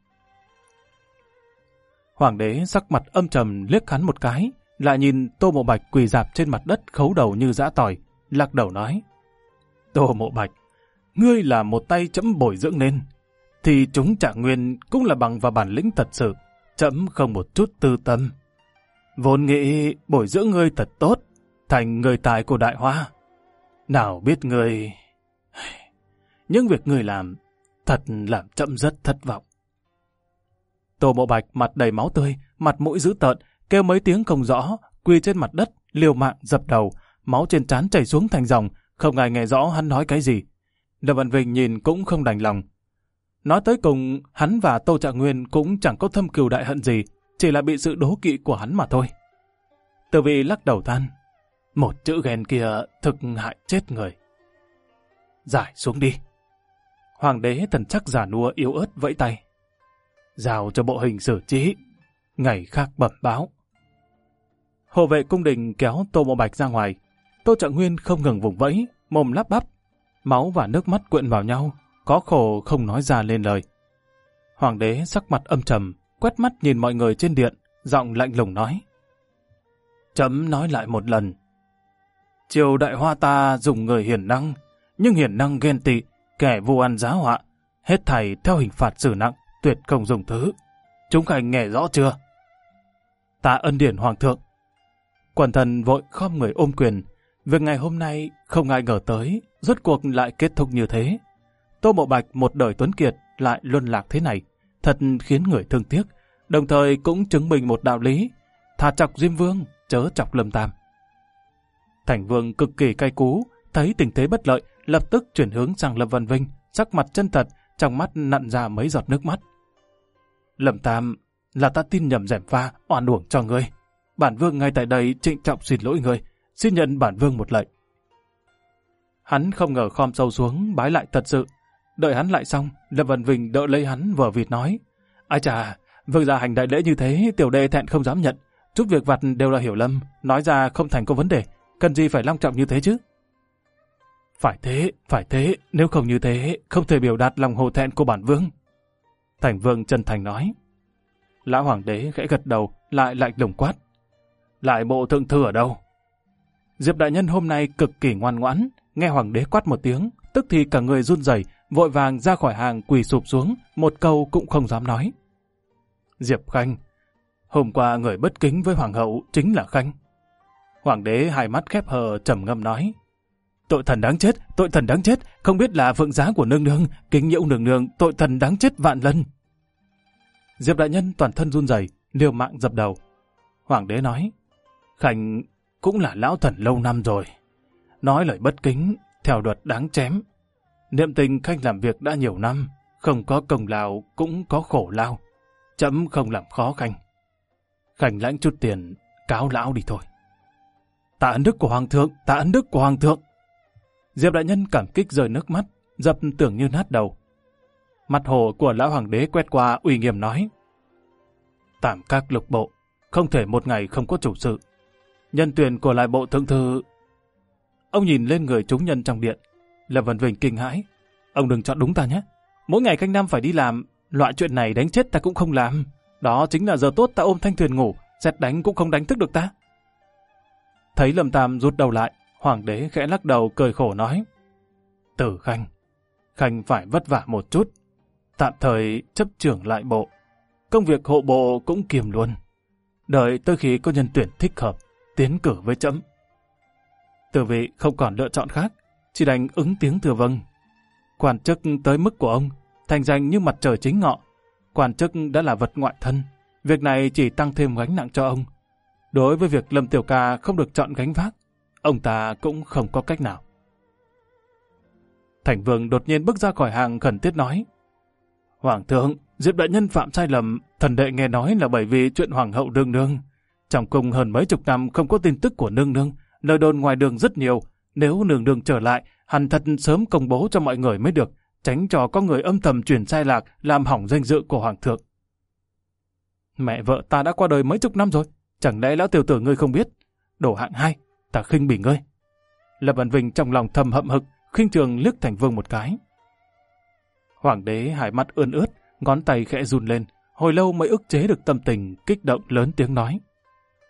Hoàng đế sắc mặt âm trầm liếc hắn một cái, lại nhìn Tô Mộ Bạch quỳ rạp trên mặt đất khấu đầu như giã tỏi, lắc đầu nói. Tô Mộ Bạch, ngươi là một tay trẫm bồi dưỡng nên, thì chúng Trạng Nguyên cũng là bằng vào bản lĩnh thật sự, trẫm không một chút tư tâm. Vốn nghĩ bồi dưỡng ngươi thật tốt, thành người tài của Đại Hoa. Nào biết ngươi... Những việc ngươi làm, thật làm trẫm rất thất vọng. Tô Mộ Bạch mặt đầy máu tươi, mặt mũi dữ tợn, kêu mấy tiếng không rõ, quỳ trên mặt đất, liều mạng dập đầu, máu trên trán chảy xuống thành dòng, không ai nghe rõ hắn nói cái gì. Lâm Văn Vinh nhìn cũng không đành lòng. Nói tới cùng, hắn và Tô Trạng Nguyên cũng chẳng có thâm cừu đại hận gì, chỉ là bị sự đố kỵ của hắn mà thôi. Từ Vị lắc đầu than, một chữ ghen kia thực hại chết người. Giải xuống đi. Hoàng đế thần chắc già nua yếu ớt vẫy tay. Giao cho bộ hình xử trí, ngày khác bẩm báo. Hộ vệ cung đình kéo Tô Mộ Bạch ra ngoài. Tô Trạng Nguyên không ngừng vùng vẫy, mồm lắp bắp, máu và nước mắt quyện vào nhau, có khổ không nói ra lên lời. Hoàng đế sắc mặt âm trầm, quét mắt nhìn mọi người trên điện, giọng lạnh lùng nói. Trẫm nói lại một lần. Triều Đại Hoa ta dùng người hiền năng, nhưng hiền năng ghen tị, kẻ vu oan giá họa, hết thảy theo hình phạt xử nặng, tuyệt không dùng thứ. Chúng khanh nghe rõ chưa? Tạ ân điển hoàng thượng. Quần thần vội khom người ôm quyền. Việc ngày hôm nay không ai ngờ tới, rốt cuộc lại kết thúc như thế. Tô Mộ Bạch một đời tuấn kiệt lại luân lạc thế này, thật khiến người thương tiếc, đồng thời cũng chứng minh một đạo lý, thà chọc Diêm Vương, chớ chọc Lâm Tam. Thành Vương cực kỳ cay cú, thấy tình thế bất lợi, lập tức chuyển hướng sang Lâm Văn Vinh, sắc mặt chân thật, trong mắt nặn ra mấy giọt nước mắt. Lâm Tam, là ta tin nhầm gièm pha, oan uổng cho ngươi. Bản Vương ngay tại đây trịnh trọng xin lỗi ngươi, xin nhận bản Vương một lệnh. Hắn không ngờ khom sâu xuống, bái lại thật sự. Đợi hắn lại xong, Lâm Văn Vinh đỡ lấy hắn vờ vịt nói. Ai chà, Vương gia hành đại lễ như thế, tiểu đệ thẹn không dám nhận. Chút việc vặt đều là hiểu lầm, nói ra không thành có vấn đề, cần gì phải long trọng như thế chứ? Phải thế, nếu không như thế, không thể biểu đạt lòng hổ thẹn của bản Vương. Thành Vương chân thành nói. Lão Hoàng đế khẽ gật đầu, lại lạnh lùng quát. Lại bộ thượng thư ở đâu? Diệp đại nhân hôm nay cực kỳ ngoan ngoãn, nghe Hoàng đế quát một tiếng, tức thì cả người run rẩy, vội vàng ra khỏi hàng quỳ sụp xuống, một câu cũng không dám nói. Diệp Khanh, hôm qua người bất kính với Hoàng hậu chính là Khanh. Hoàng đế hai mắt khép hờ trầm ngâm nói. Tội thần đáng chết, không biết là phượng giá của nương nương, kính nhiễu nương nương, tội thần đáng chết vạn lần. Diệp đại nhân toàn thân run rẩy, liều mạng dập đầu. Hoàng đế nói, Khanh cũng là lão thần lâu năm rồi. Nói lời bất kính, theo luật đáng chém. Niệm tình Khanh làm việc đã nhiều năm, không có công lao cũng có khổ lao. Chấm không làm khó Khanh. Khanh lãnh chút tiền, cáo lão đi thôi. Tạ ân đức của Hoàng thượng. Diệp đại nhân cảm kích rơi nước mắt, dập tưởng như nát đầu. Mặt hồ của lão hoàng đế quét qua uy nghiêm nói. Tạm các lục bộ, không thể một ngày không có chủ sự. Nhân tuyển của lại bộ thượng thư. Ông nhìn lên người chúng nhân trong điện. Lâm Văn Vinh kinh hãi. Ông đừng chọn đúng ta nhé. Mỗi ngày canh năm phải đi làm, loại chuyện này đánh chết ta cũng không làm. Đó chính là giờ tốt ta ôm thanh thuyền ngủ, sét đánh cũng không đánh thức được ta. Thấy Lâm Tam rút đầu lại, Hoàng đế khẽ lắc đầu cười khổ nói. Tử Khanh, Khanh phải vất vả một chút. Tạm thời chấp trưởng lại bộ. Công việc hộ bộ cũng kiềm luôn. Đợi tới khi có nhân tuyển thích hợp, tiến cử với trẫm. Từ Vị không còn lựa chọn khác, chỉ đành ứng tiếng thưa vâng. Quan chức tới mức của ông, thành danh như mặt trời chính ngọ. Quan chức đã là vật ngoại thân, việc này chỉ tăng thêm gánh nặng cho ông. Đối với việc Lâm Tiểu Ca không được chọn gánh vác, ông ta cũng không có cách nào. Thành Vương đột nhiên bước ra khỏi hàng khẩn thiết nói. Hoàng thượng, Diệp đại nhân phạm sai lầm, thần đệ nghe nói là bởi vì chuyện Hoàng hậu nương nương. Trong cung hơn mấy chục năm không có tin tức của nương nương, lời đồn ngoài đường rất nhiều. Nếu nương nương trở lại, hẳn thật sớm công bố cho mọi người mới được, tránh cho có người âm thầm truyền sai lạc, làm hỏng danh dự của Hoàng thượng. Mẹ vợ ta đã qua đời mấy chục năm rồi, chẳng lẽ lão tiểu tử ngươi không biết? Đổ hạng 2, ta khinh bỉ ngươi. Lâm Văn Vinh trong lòng thầm hậm hực, khinh thường liếc Thành Vương một cái. Hoàng đế hai mắt ươn ướt, ngón tay khẽ run lên, hồi lâu mới ức chế được tâm tình, kích động lớn tiếng nói.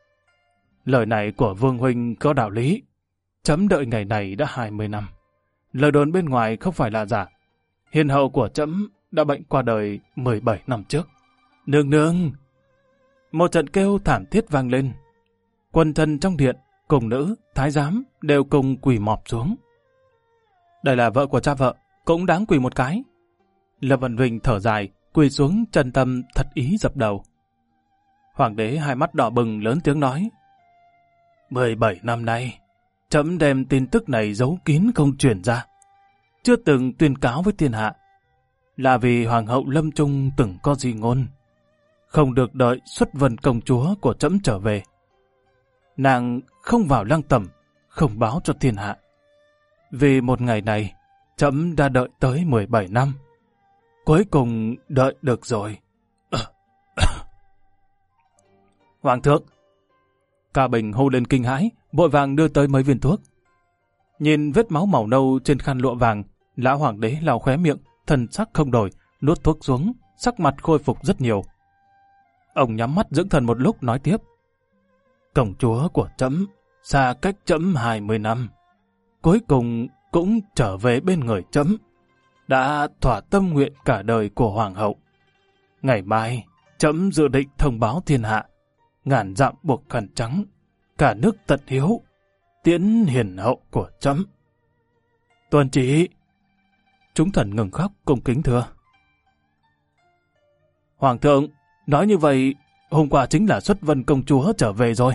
Lời này của Vương huynh có đạo lý. Chấm đợi ngày này đã 20 năm. Lời đồn bên ngoài không phải là giả. Hiền hậu của trẫm đã bệnh qua đời 17 năm trước. Nương nương! Một trận kêu thảm thiết vang lên. Quần thần trong điện, cùng nữ, thái giám đều cùng quỳ mọp xuống. Đây là vợ của cha vợ, cũng đáng quỳ một cái. Lâm Vân Vinh thở dài, quỳ xuống chân tâm thật ý dập đầu. Hoàng đế hai mắt đỏ bừng lớn tiếng nói: 17 năm nay, trẫm đem tin tức này giấu kín không truyền ra, chưa từng tuyên cáo với thiên hạ, là vì hoàng hậu lâm chung từng có di ngôn, không được đợi xuất vân công chúa của trẫm trở về. Nàng không vào lăng tẩm, không báo cho thiên hạ. Vì một ngày này, trẫm đã đợi tới 17 năm. Cuối cùng đợi được rồi. Hoàng thượng! Ca Bình hô lên kinh hãi, vội vàng đưa tới mấy viên thuốc. Nhìn vết máu màu nâu trên khăn lụa vàng, lão hoàng đế lau khóe miệng, thần sắc không đổi, nuốt thuốc xuống, sắc mặt khôi phục rất nhiều. Ông nhắm mắt dưỡng thần một lúc nói tiếp: Công chúa của trẫm xa cách trẫm 20 năm, cuối cùng cũng trở về bên người trẫm, đã thỏa tâm nguyện cả đời của hoàng hậu. Ngày mai, trẫm dự định thông báo thiên hạ, ngàn dặm buộc khăn trắng, cả nước tận hiếu, tiễn hiền hậu của trẫm. Tuân chỉ! Chúng thần ngừng khóc cung kính thưa: Hoàng thượng, nói như vậy, hôm qua chính là xuất vân công chúa trở về rồi.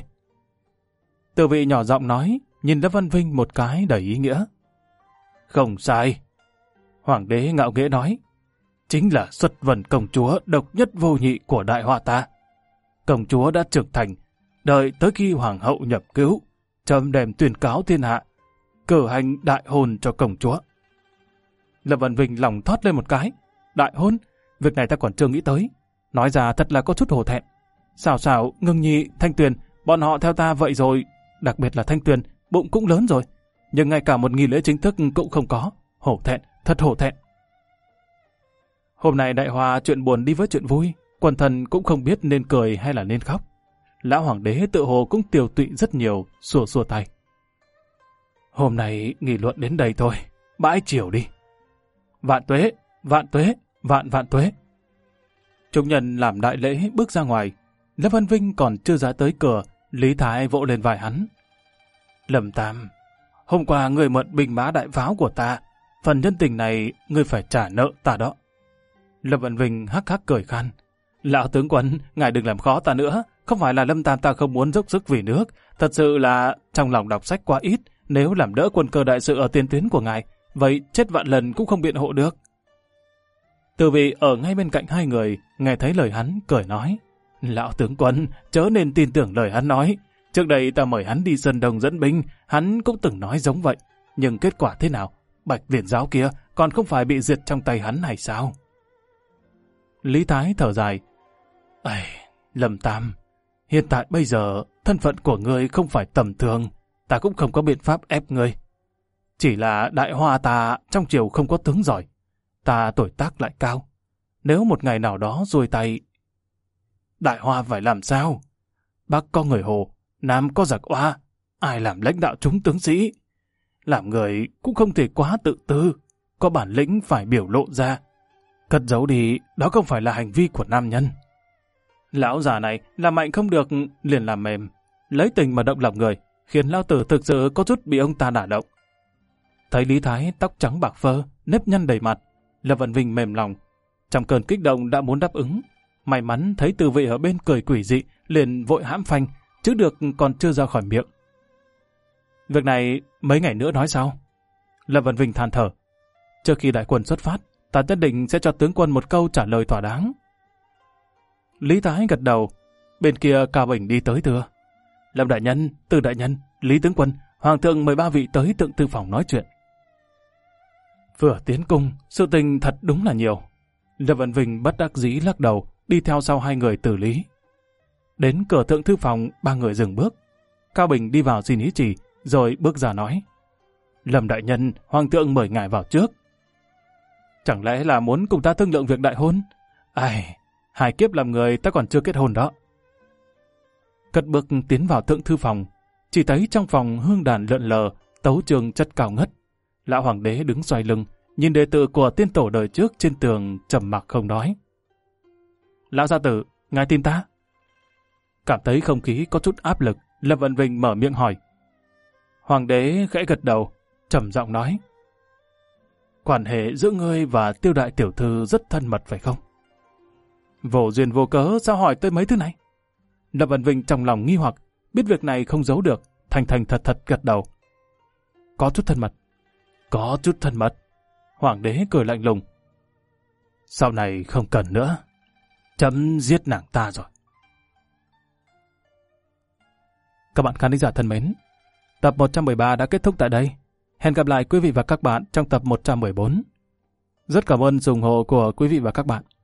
Từ vị nhỏ giọng nói, nhìn Lâm Văn Vinh một cái đầy ý nghĩa. Không sai. Hoàng đế ngạo nghễ nói, chính là xuất vân công chúa độc nhất vô nhị của đại hoa ta. Công chúa đã trưởng thành, đợi tới khi hoàng hậu nhập cứu, trẫm đem tuyên cáo thiên hạ, cử hành đại hôn cho công chúa. Lâm Văn Vinh lòng thoát lên một cái. Đại hôn? Việc này ta còn chưa nghĩ tới. Nói ra thật là có chút hổ thẹn. Xào, Ngưng Nhi, Thanh Tuyền, bọn họ theo ta vậy rồi. Đặc biệt là Thanh Tuyền, bụng cũng lớn rồi. Nhưng ngay cả một nghi lễ chính thức cũng không có. Hổ thẹn, thật hổ thẹn. Hôm nay đại hòa chuyện buồn đi với chuyện vui. Quần thần cũng không biết nên cười hay là nên khóc. Lão hoàng đế tự hồ cũng tiều tụy rất nhiều, xua tay. Hôm nay nghị luận đến đây thôi. Bãi chiều đi. Vạn tuế, vạn tuế, vạn tuế. Chúng nhân làm đại lễ bước ra ngoài. Lâm Văn Vinh còn chưa ra tới cửa, Lý Thái vỗ lên vai hắn. Lâm Tam, hôm qua người mượn binh mã đại pháo của ta, phần nhân tình này ngươi phải trả nợ ta đó. Lâm Văn Vinh hắc hắc cười khan. Lão tướng quân, ngài đừng làm khó ta nữa, không phải là Lâm Tam ta không muốn dốc sức vì nước, thật sự là trong lòng đọc sách quá ít, nếu làm đỡ quân cơ đại sự ở tiền tuyến của ngài, vậy chết vạn lần cũng không biện hộ được. Từ vị ở ngay bên cạnh hai người, nghe thấy lời hắn, cười nói. Lão tướng quân, chớ nên tin tưởng lời hắn nói. Trước đây ta mời hắn đi Sơn Đông dẫn binh, hắn cũng từng nói giống vậy. Nhưng kết quả thế nào? Bạch Liên giáo kia còn không phải bị diệt trong tay hắn hay sao? Lý Thái thở dài. Lâm Tam, hiện tại bây giờ thân phận của ngươi không phải tầm thường, ta cũng không có biện pháp ép ngươi. Chỉ là đại hoa ta trong triều không có tướng giỏi, ta tuổi tác lại cao. Nếu một ngày nào đó xuôi tay, đại hoa phải làm sao? Bắc có người Hồ, Nam có giặc Oa, ai làm lãnh đạo chúng tướng sĩ? Làm người cũng không thể quá tự tư, có bản lĩnh phải biểu lộ ra. Cất giấu đi, đó không phải là hành vi của nam nhân. Lão già này làm mạnh không được, liền làm mềm, lấy tình mà động lòng người, khiến lão tử thực sự có chút bị ông ta đả động. Thấy Lý Thái tóc trắng bạc phơ, nếp nhăn đầy mặt, Lâm Văn Vinh mềm lòng. Trong cơn kích động đã muốn đáp ứng. May mắn thấy Từ Vị ở bên cười quỷ dị, liền vội hãm phanh, chứ được còn chưa ra khỏi miệng. Việc này mấy ngày nữa nói sau. Lâm Văn Vinh than thở. Trước khi đại quân xuất phát, ta nhất định sẽ cho tướng quân một câu trả lời thỏa đáng. Lý Thái gật đầu. Bên kia Cao Bình đi tới thưa. Lâm đại nhân, Từ đại nhân, Lý tướng quân, hoàng thượng mời ba vị tới Thượng Thư phòng nói chuyện. Vừa tiến cung, sự tình thật đúng là nhiều. Lâm Văn Vinh bất đắc dĩ lắc đầu, đi theo sau hai người Từ Lý. Đến cửa Thượng Thư phòng, ba người dừng bước. Cao Bình đi vào xin ý chỉ, rồi bước ra nói. Lâm đại nhân, hoàng thượng mời ngài vào trước. Chẳng lẽ là muốn cùng ta thương lượng việc đại hôn? Hai kiếp làm người ta còn chưa kết hôn đó. Cất bước tiến vào Thượng Thư phòng, chỉ thấy trong phòng hương đàn lượn lờ, tấu trường chất cao ngất. Lão hoàng đế đứng xoay lưng, nhìn đệ tử của tiên tổ đời trước trên tường trầm mặc không nói. Lão gia tử, ngài tìm ta? Cảm thấy không khí có chút áp lực, Lâm Vân Vinh mở miệng hỏi. Hoàng đế khẽ gật đầu, trầm giọng nói. Quan hệ giữa ngươi và Tiêu đại tiểu thư rất thân mật phải không? Vô duyên vô cớ sao hỏi tới mấy thứ này? Lâm Vân Vinh trong lòng nghi hoặc, biết việc này không giấu được, thành thành thật thật gật đầu. Có chút thân mật. Có chút thân mật. Hoàng đế cười lạnh lùng. Sau này không cần nữa. Chấm giết nàng ta rồi. Các bạn khán giả thân mến, tập 113 đã kết thúc tại đây. Hẹn gặp lại quý vị và các bạn trong tập 114. Rất cảm ơn sự ủng hộ của quý vị và các bạn.